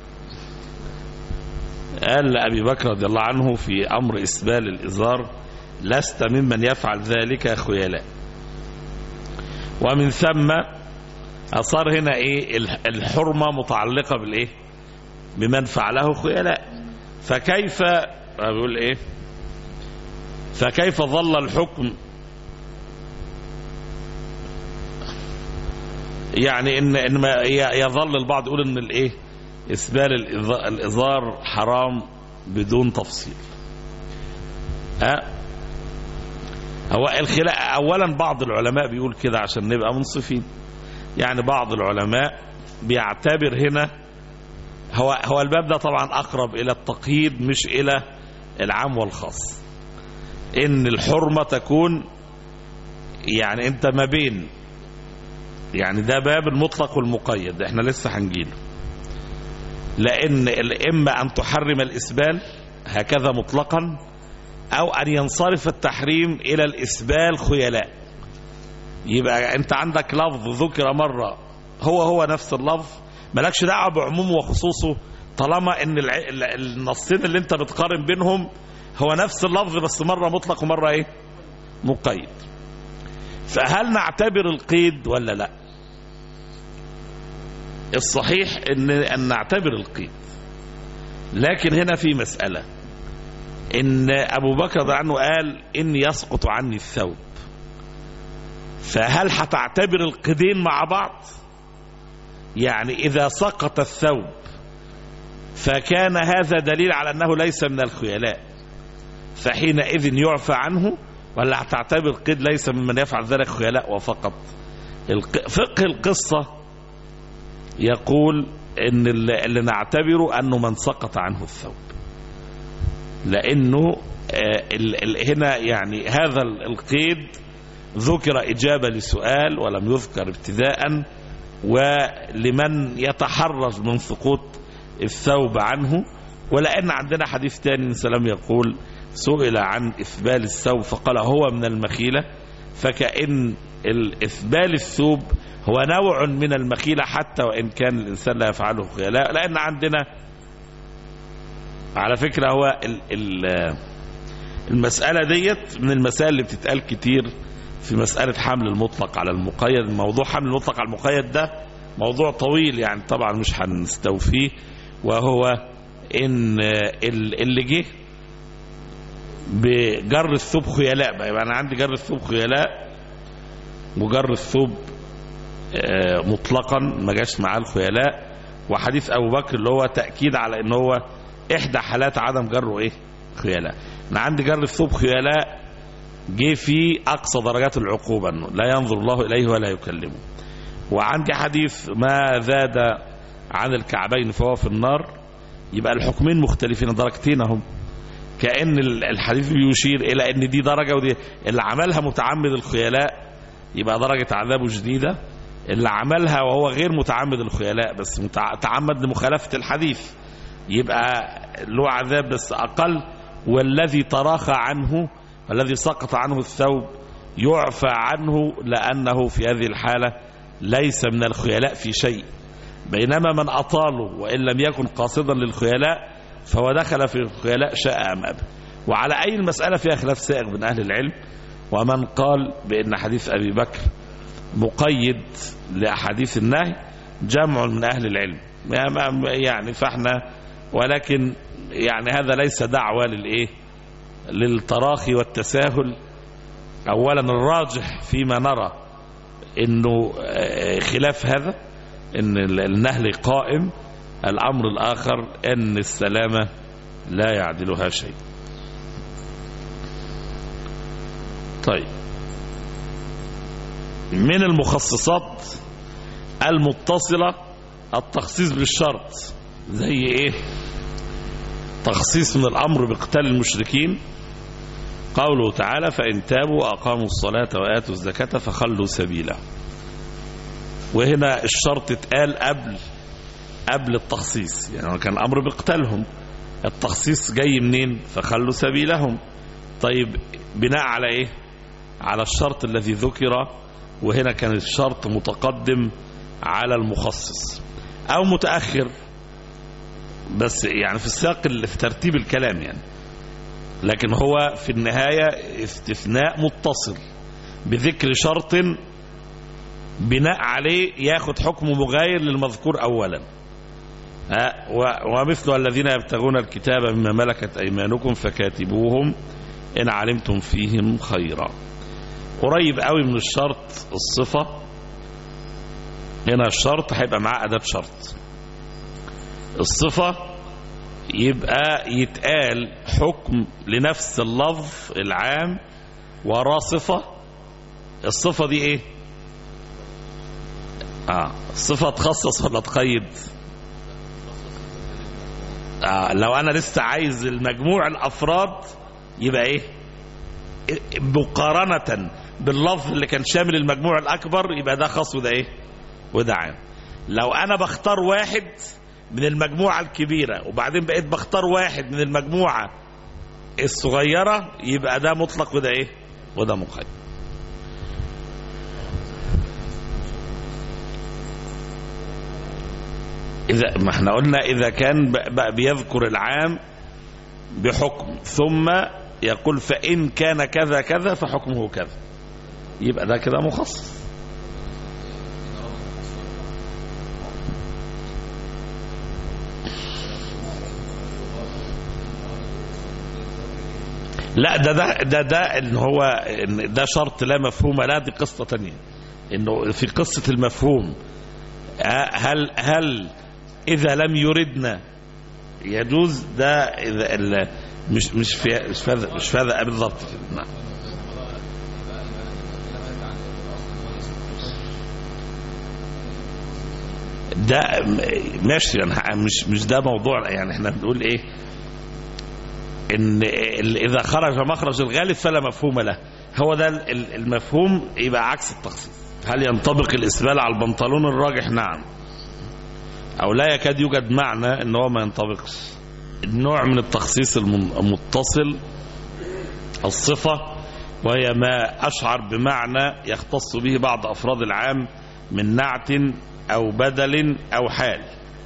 قال لأبي بكر رضي الله عنه في أمر إسبال الإزار لست ممن يفعل ذلك خيلاء، ومن ثم أصار هنا إيه؟ الحرمة متعلقة بالإيه؟ بمن فعله خيلاء. فكيف بيقول إيه؟ فكيف ظل الحكم يعني ان ان ما يظل البعض يقول ان الايه اسبال الازار حرام بدون تفصيل. ها هو الخلاف اولا بعض العلماء بيقول كده عشان نبقى منصفين، يعني بعض العلماء بيعتبر هنا هو هو الباب ده طبعا اقرب الى التقييد مش الى العام والخاص، ان الحرمة تكون يعني انت ما بين يعني ده باب المطلق والمقيد احنا لسه هنجيله، لان اما ان تحرم الاسبال هكذا مطلقا او ان ينصرف التحريم الى الاسبال خيلاء. يبقى انت عندك لفظ ذكر مرة هو هو نفس اللفظ مالكش دعوه بعمومه وخصوصه طالما ان النصين اللي انت بتقارن بينهم هو نفس اللفظ بس مرة مطلق ومرة ايه مقيد. فهل نعتبر القيد ولا لا؟ الصحيح ان ان نعتبر القيد، لكن هنا في مسألة، إن أبو بكر رضي الله عنه قال إن يسقط عني الثوب، فهل هتعتبر القيدين مع بعض؟ يعني إذا سقط الثوب فكان هذا دليل على أنه ليس من الخيلاء، فحينئذ يعفى عنه، ولا هتعتبر قيد ليس ممن يفعل ذلك خيلاء وفقط؟ فقه القصة يقول إن اللي نعتبره أنه من سقط عنه الثوب، لأنه هنا يعني هذا القيد ذكر إجابة لسؤال ولم يذكر ابتداء، ولمن يتحرز من سقوط الثوب عنه. ولأن عندنا حديث ثاني سلام يقول سئل عن إثبال الثوب فقال هو من المخيلة، فكأن الإثبال الثوب هو نوع من المخيلة حتى وإن كان الإنسان لا يفعله خيلاء. لأن عندنا على فكرة هو المسألة ديت من المسائل اللي بتتقال كتير في مسألة حمل المطلق على المقيد. موضوع حمل المطلق على المقيد ده موضوع طويل يعني طبعا مش هنستوفيه، وهو إن اللي جه بجر الثوب خيلاء بقى، يبقى أنا عندي جر الثوب خيلاء وجر الثوب مطلقا ما جاش معاه الخيلاء، وحديث أبو بكر اللي هو تأكيد على إن هو إحدى حالات عدم جره إيه خيلاء. أنا عندي جر الثوب خيلاء جه في أقصى درجات العقوبة إنه لا ينظر الله إليه ولا يكلمه، وعندي حديث ما زاد عن الكعبين فهو في النار، يبقى الحكمين مختلفين درجتين هم، كأن الحديث بيشير إلى أن دي درجة ودي. اللي عملها متعمد الخيلاء يبقى درجة عذابه جديدة، اللي عملها وهو غير متعمد الخيلاء بس متعمد لمخالفة الحديث يبقى له عذاب بس أقل، والذي تراخى عنه والذي سقط عنه الثوب يعفى عنه لأنه في هذه الحالة ليس من الخيلاء في شيء، بينما من أطاله وإن لم يكن قاصدا للخيلاء فهو دخل في الخيلاء شاء أم أبى. وعلى أي المسألة فيها خلاف سائغ من أهل العلم، ومن قال بأن حديث أبي بكر مقيد لأحاديث النهي جمع من أهل العلم يعني فاحنا، ولكن يعني هذا ليس دعوة للإيه للتراخي والتساهل. أولا الراجح فيما نرى إنه خلاف هذا، إن النهي قائم. الأمر الآخر أن السلامة لا يعدلها شيء. طيب، من المخصصات المتصلة التخصيص بالشرط، زي ايه؟ تخصيص من الأمر بقتال المشركين، قوله تعالى فإن تابوا وأقاموا الصلاة وآتوا الزكاة فخلوا سبيله. وهنا الشرط اتقال قبل قبل التخصيص، يعني كان أمر بقتالهم، التخصيص جاي منين؟ فخلوا سبيلهم. طيب بناء على ايه؟ على الشرط الذي ذكر، وهنا كان الشرط متقدم على المخصص او متأخر، بس يعني في السياق في ترتيب الكلام يعني، لكن هو في النهاية استثناء متصل بذكر شرط بناء عليه ياخد حكم مغاير للمذكور اولا. ومثل الذين يبتغون الكتاب مما ملكت أيمانكم فكاتبوهم إن علمتم فيهم خيرا. قريب قوي من الشرط الصفة، هنا الشرط هيبقى معاه أداة شرط. الصفة يبقى يتقال حكم لنفس اللفظ العام وراه صفة. الصفة دي ايه؟ آه الصفة تخصص ولا تقيد؟ آه لو انا لسه عايز المجموع الافراد يبقى ايه؟ مقارنة باللفظ اللي كان شامل المجموع الاكبر يبقى ده خاص وده ايه؟ وده عام. لو انا بختار واحد من المجموعة الكبيرة وبعدين بقيت بختار واحد من المجموعة الصغيرة يبقى ده مطلق وده ايه؟ وده مقيد. إذا ما احنا قلنا إذا كان بقى بيذكر العام بحكم ثم يقول فإن كان كذا كذا فحكمه كذا، يبقى ده كده مخصص. لا ده ده ده ده ان هو إن ده شرط لا مفهوم لا، دي قصة تانية. انه في قصة المفهوم هل هل اذا لم يردنا يجوز ده، اذا مش مش في مش فاذا مش فاذا بالضبط. نعم ده ماشي يعني، مش مش ده موضوع يعني. احنا بنقول ايه؟ ان اذا خرج مخرج الغالب فلا مفهوم له، هو ده المفهوم، يبقى عكس التخصيص. هل ينطبق الاسبال على البنطلون؟ الراجح نعم، او لا يكاد يوجد معنى ان هو ما ينطبقش. النوع من التخصيص المتصل الصفة، وهي ما أشعر بمعنى يختص به بعض أفراد العام من نعت أو بدل أو حال،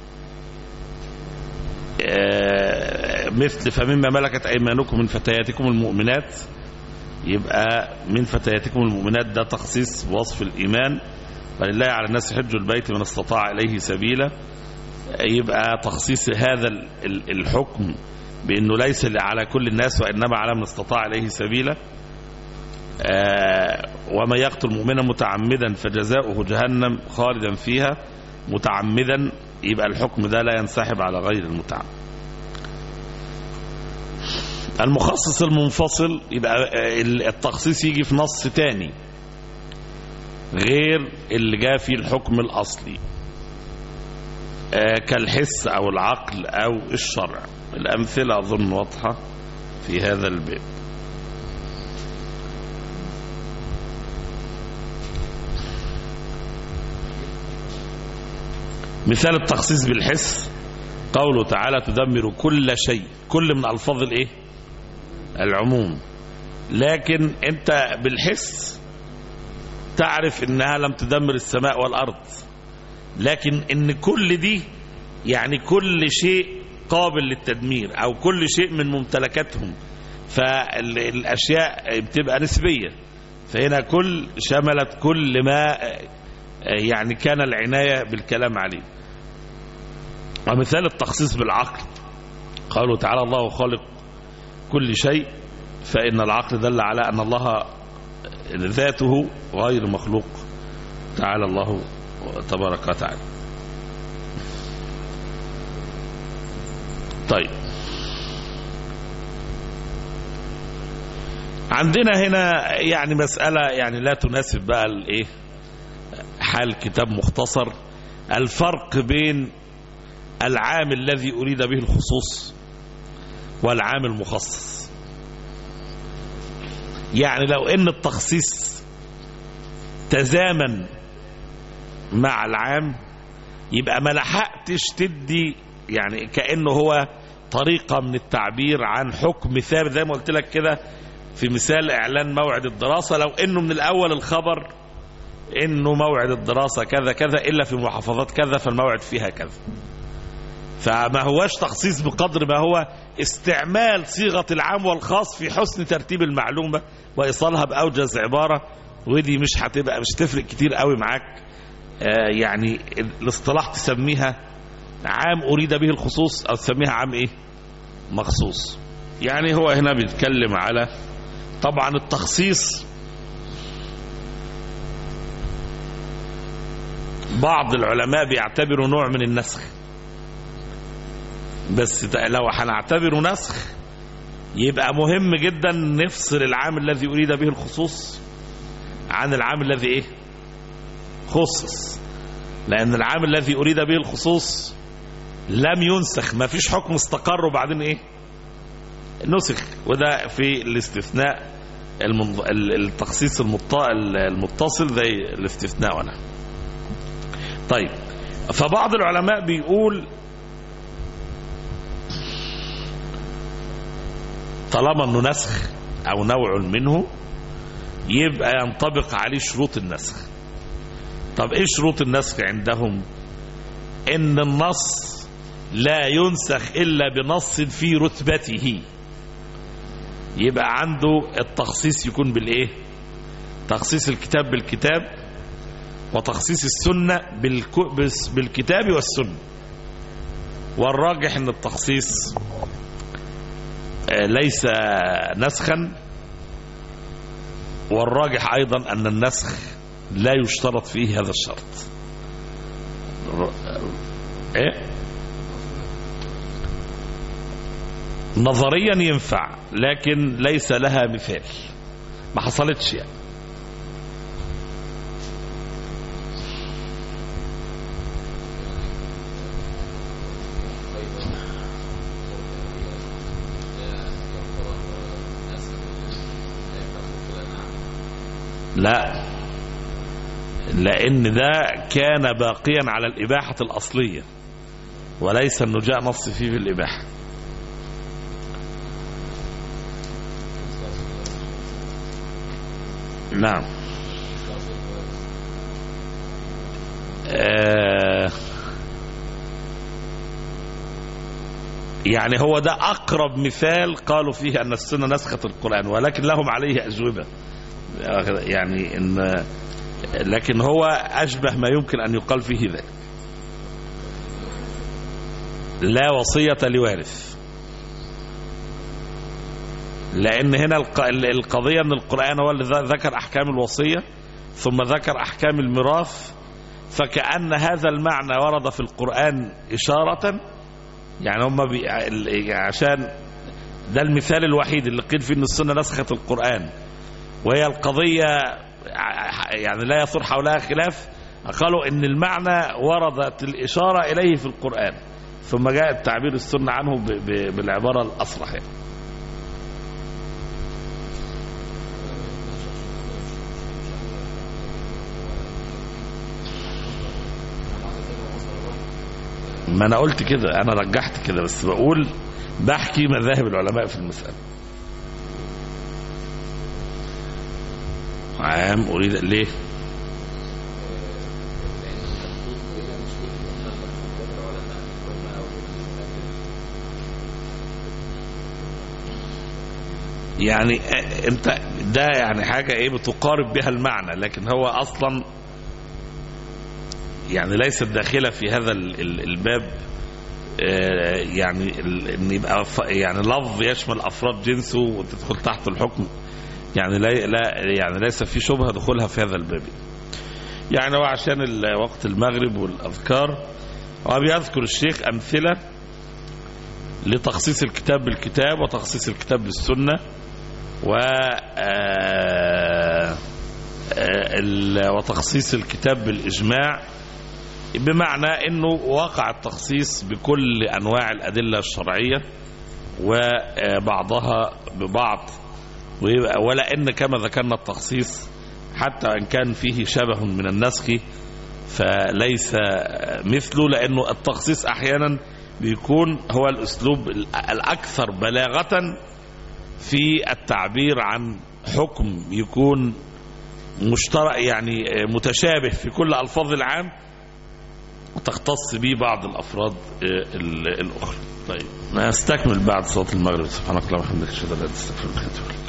مثل فمما ملكت أيمانكم من فتياتكم المؤمنات. يبقى من فتياتكم المؤمنات ده تخصيص وصف الإيمان، ولله على الناس حج البيت من استطاع إليه سبيلا. يبقى تخصيص هذا الحكم بأنه ليس على كل الناس وإنما على من استطاع إليه سبيلا. ومن يقتل مؤمنا متعمدا فجزاؤه جهنم خالدا فيها متعمدا، يبقى الحكم ده لا ينسحب على غير المتعمد. المخصص المنفصل يبقى التخصيص يجي في نص تاني غير اللي جاء فيه الحكم الأصلي، كالحس أو العقل أو الشرع. الأمثلة أظن واضحة في هذا الباب. مثال التخصيص بالحس قوله تعالى تدمر كل شيء. كل من ألفاظ الإيه؟ العموم. لكن أنت بالحس تعرف إنها لم تدمر السماء والأرض، لكن إن كل دي يعني كل شيء قابل للتدمير أو كل شيء من ممتلكاتهم، فالأشياء بتبقى نسبية. فهنا كل شملت كل ما يعني كان العناية بالكلام عليه. ومثال التخصيص بالعقل قالوا تعالى الله خالق كل شيء، فإن العقل دل على أن الله ذاته غير مخلوق تعالى الله تبارك وتعالى. طيب عندنا هنا يعني مسألة يعني لا تناسب بقى الايه حال كتاب مختصر، الفرق بين العام الذي أريد به الخصوص والعام المخصص. يعني لو ان التخصيص تزامن مع العام يبقى ما لحقتش تدي يعني كأنه هو طريقة من التعبير عن حكم ثابت، زي ما قلت لك كده في مثال إعلان موعد الدراسة. لو انه من الأول الخبر انه موعد الدراسة كذا كذا إلا في محافظات كذا فالموعد فيها كذا، فما هواش تخصيص بقدر ما هو استعمال صيغة العام والخاص في حسن ترتيب المعلومة وإيصالها بأوجز عبارة. ودي مش هتبقى مش تفرق كتير قوي معاك. آه يعني الاصطلاح تسميها عام أريد به الخصوص أو تسميها عام إيه مخصوص. يعني هو هنا بيتكلم على طبعا التخصيص. بعض العلماء بيعتبروا نوع من النسخ، بس لو هنعتبره نسخ يبقى مهم جدا نفصل العام الذي أريد به الخصوص عن العام الذي إيه خصص، لأن العام الذي أريد به الخصوص لم ينسخ، ما فيش حكم استقر وبعدين إيه نسخ. وده في الاستثناء التخصيص المتصل زي الاستثناء ونحن. طيب فبعض العلماء بيقول طالما انه نسخ او نوع منه يبقى ينطبق عليه شروط النسخ. طب ايه شروط النسخ عندهم؟ ان النص لا ينسخ الا بنص في رتبته. يبقى عنده التخصيص يكون بالايه؟ تخصيص الكتاب بالكتاب وتخصيص السنة بالكتاب والسنة. والراجح ان التخصيص ليس نسخا، والراجح أيضا أن النسخ لا يشترط فيه هذا الشرط. إيه؟ نظريا ينفع لكن ليس لها مثال، ما حصلتش يعني. لا، لأن ده كان باقيا على الإباحة الأصلية، وليس أنه جاء نص فيه بالإباحة. نعم. آه يعني هو ده أقرب مثال قالوا فيه أن السنة نسخت القرآن، ولكن لهم عليه أجوبة يعني إن، لكن هو أشبه ما يمكن أن يقال فيه ذلك. لا وصية لوارث، لأن هنا القضية أن القرآن هو اللي ذكر أحكام الوصية ثم ذكر أحكام الميراث، فكأن هذا المعنى ورد في القرآن إشارة، يعني هم عشان ده المثال الوحيد اللي قيل فيه أن السنة نسخت القرآن، وهي القضية يعني لا يثور حولها خلاف، قالوا ان المعنى وردت الإشارة إليه في القرآن، ثم جاء التعبير السنة عنه بالعبارة الأصرح يعني. ما أنا قلت كده، أنا رجحت كده، بس بقول بحكي مذاهب العلماء في المسألة. عام أريد ليه؟ يعني انت ده يعني حاجة ايه بتقارب بها المعنى، لكن هو اصلا يعني ليست داخلة في هذا الباب، يعني ان يبقى يعني لفظ يشمل افراد جنسه وتدخل تحت الحكم، يعني لا, لا يعني ليس في شبهة دخولها في هذا الباب. يعني هو عشان وقت المغرب والأذكار، وبيذكر الشيخ أمثلة لتخصيص الكتاب بالكتاب وتخصيص الكتاب بالسنة و وتخصيص الكتاب بالإجماع، بمعنى أنه وقع التخصيص بكل أنواع الأدلة الشرعية وبعضها ببعض، ولا إن كما ذكرنا التخصيص حتى إن كان فيه شبه من النسخ فليس مثله، لأنه التخصيص أحيانا بيكون هو الأسلوب الأكثر بلاغة في التعبير عن حكم يكون مشترك، يعني متشابه في كل ألفاظ العام وتختص به بعض الأفراد الأخرى. طيب نستكمل بعد صلاة المغرب. سبحانك اللهم وبحمدك، أشهد أن لا إله إلا أنت، أستغفرك وأتوب إليك.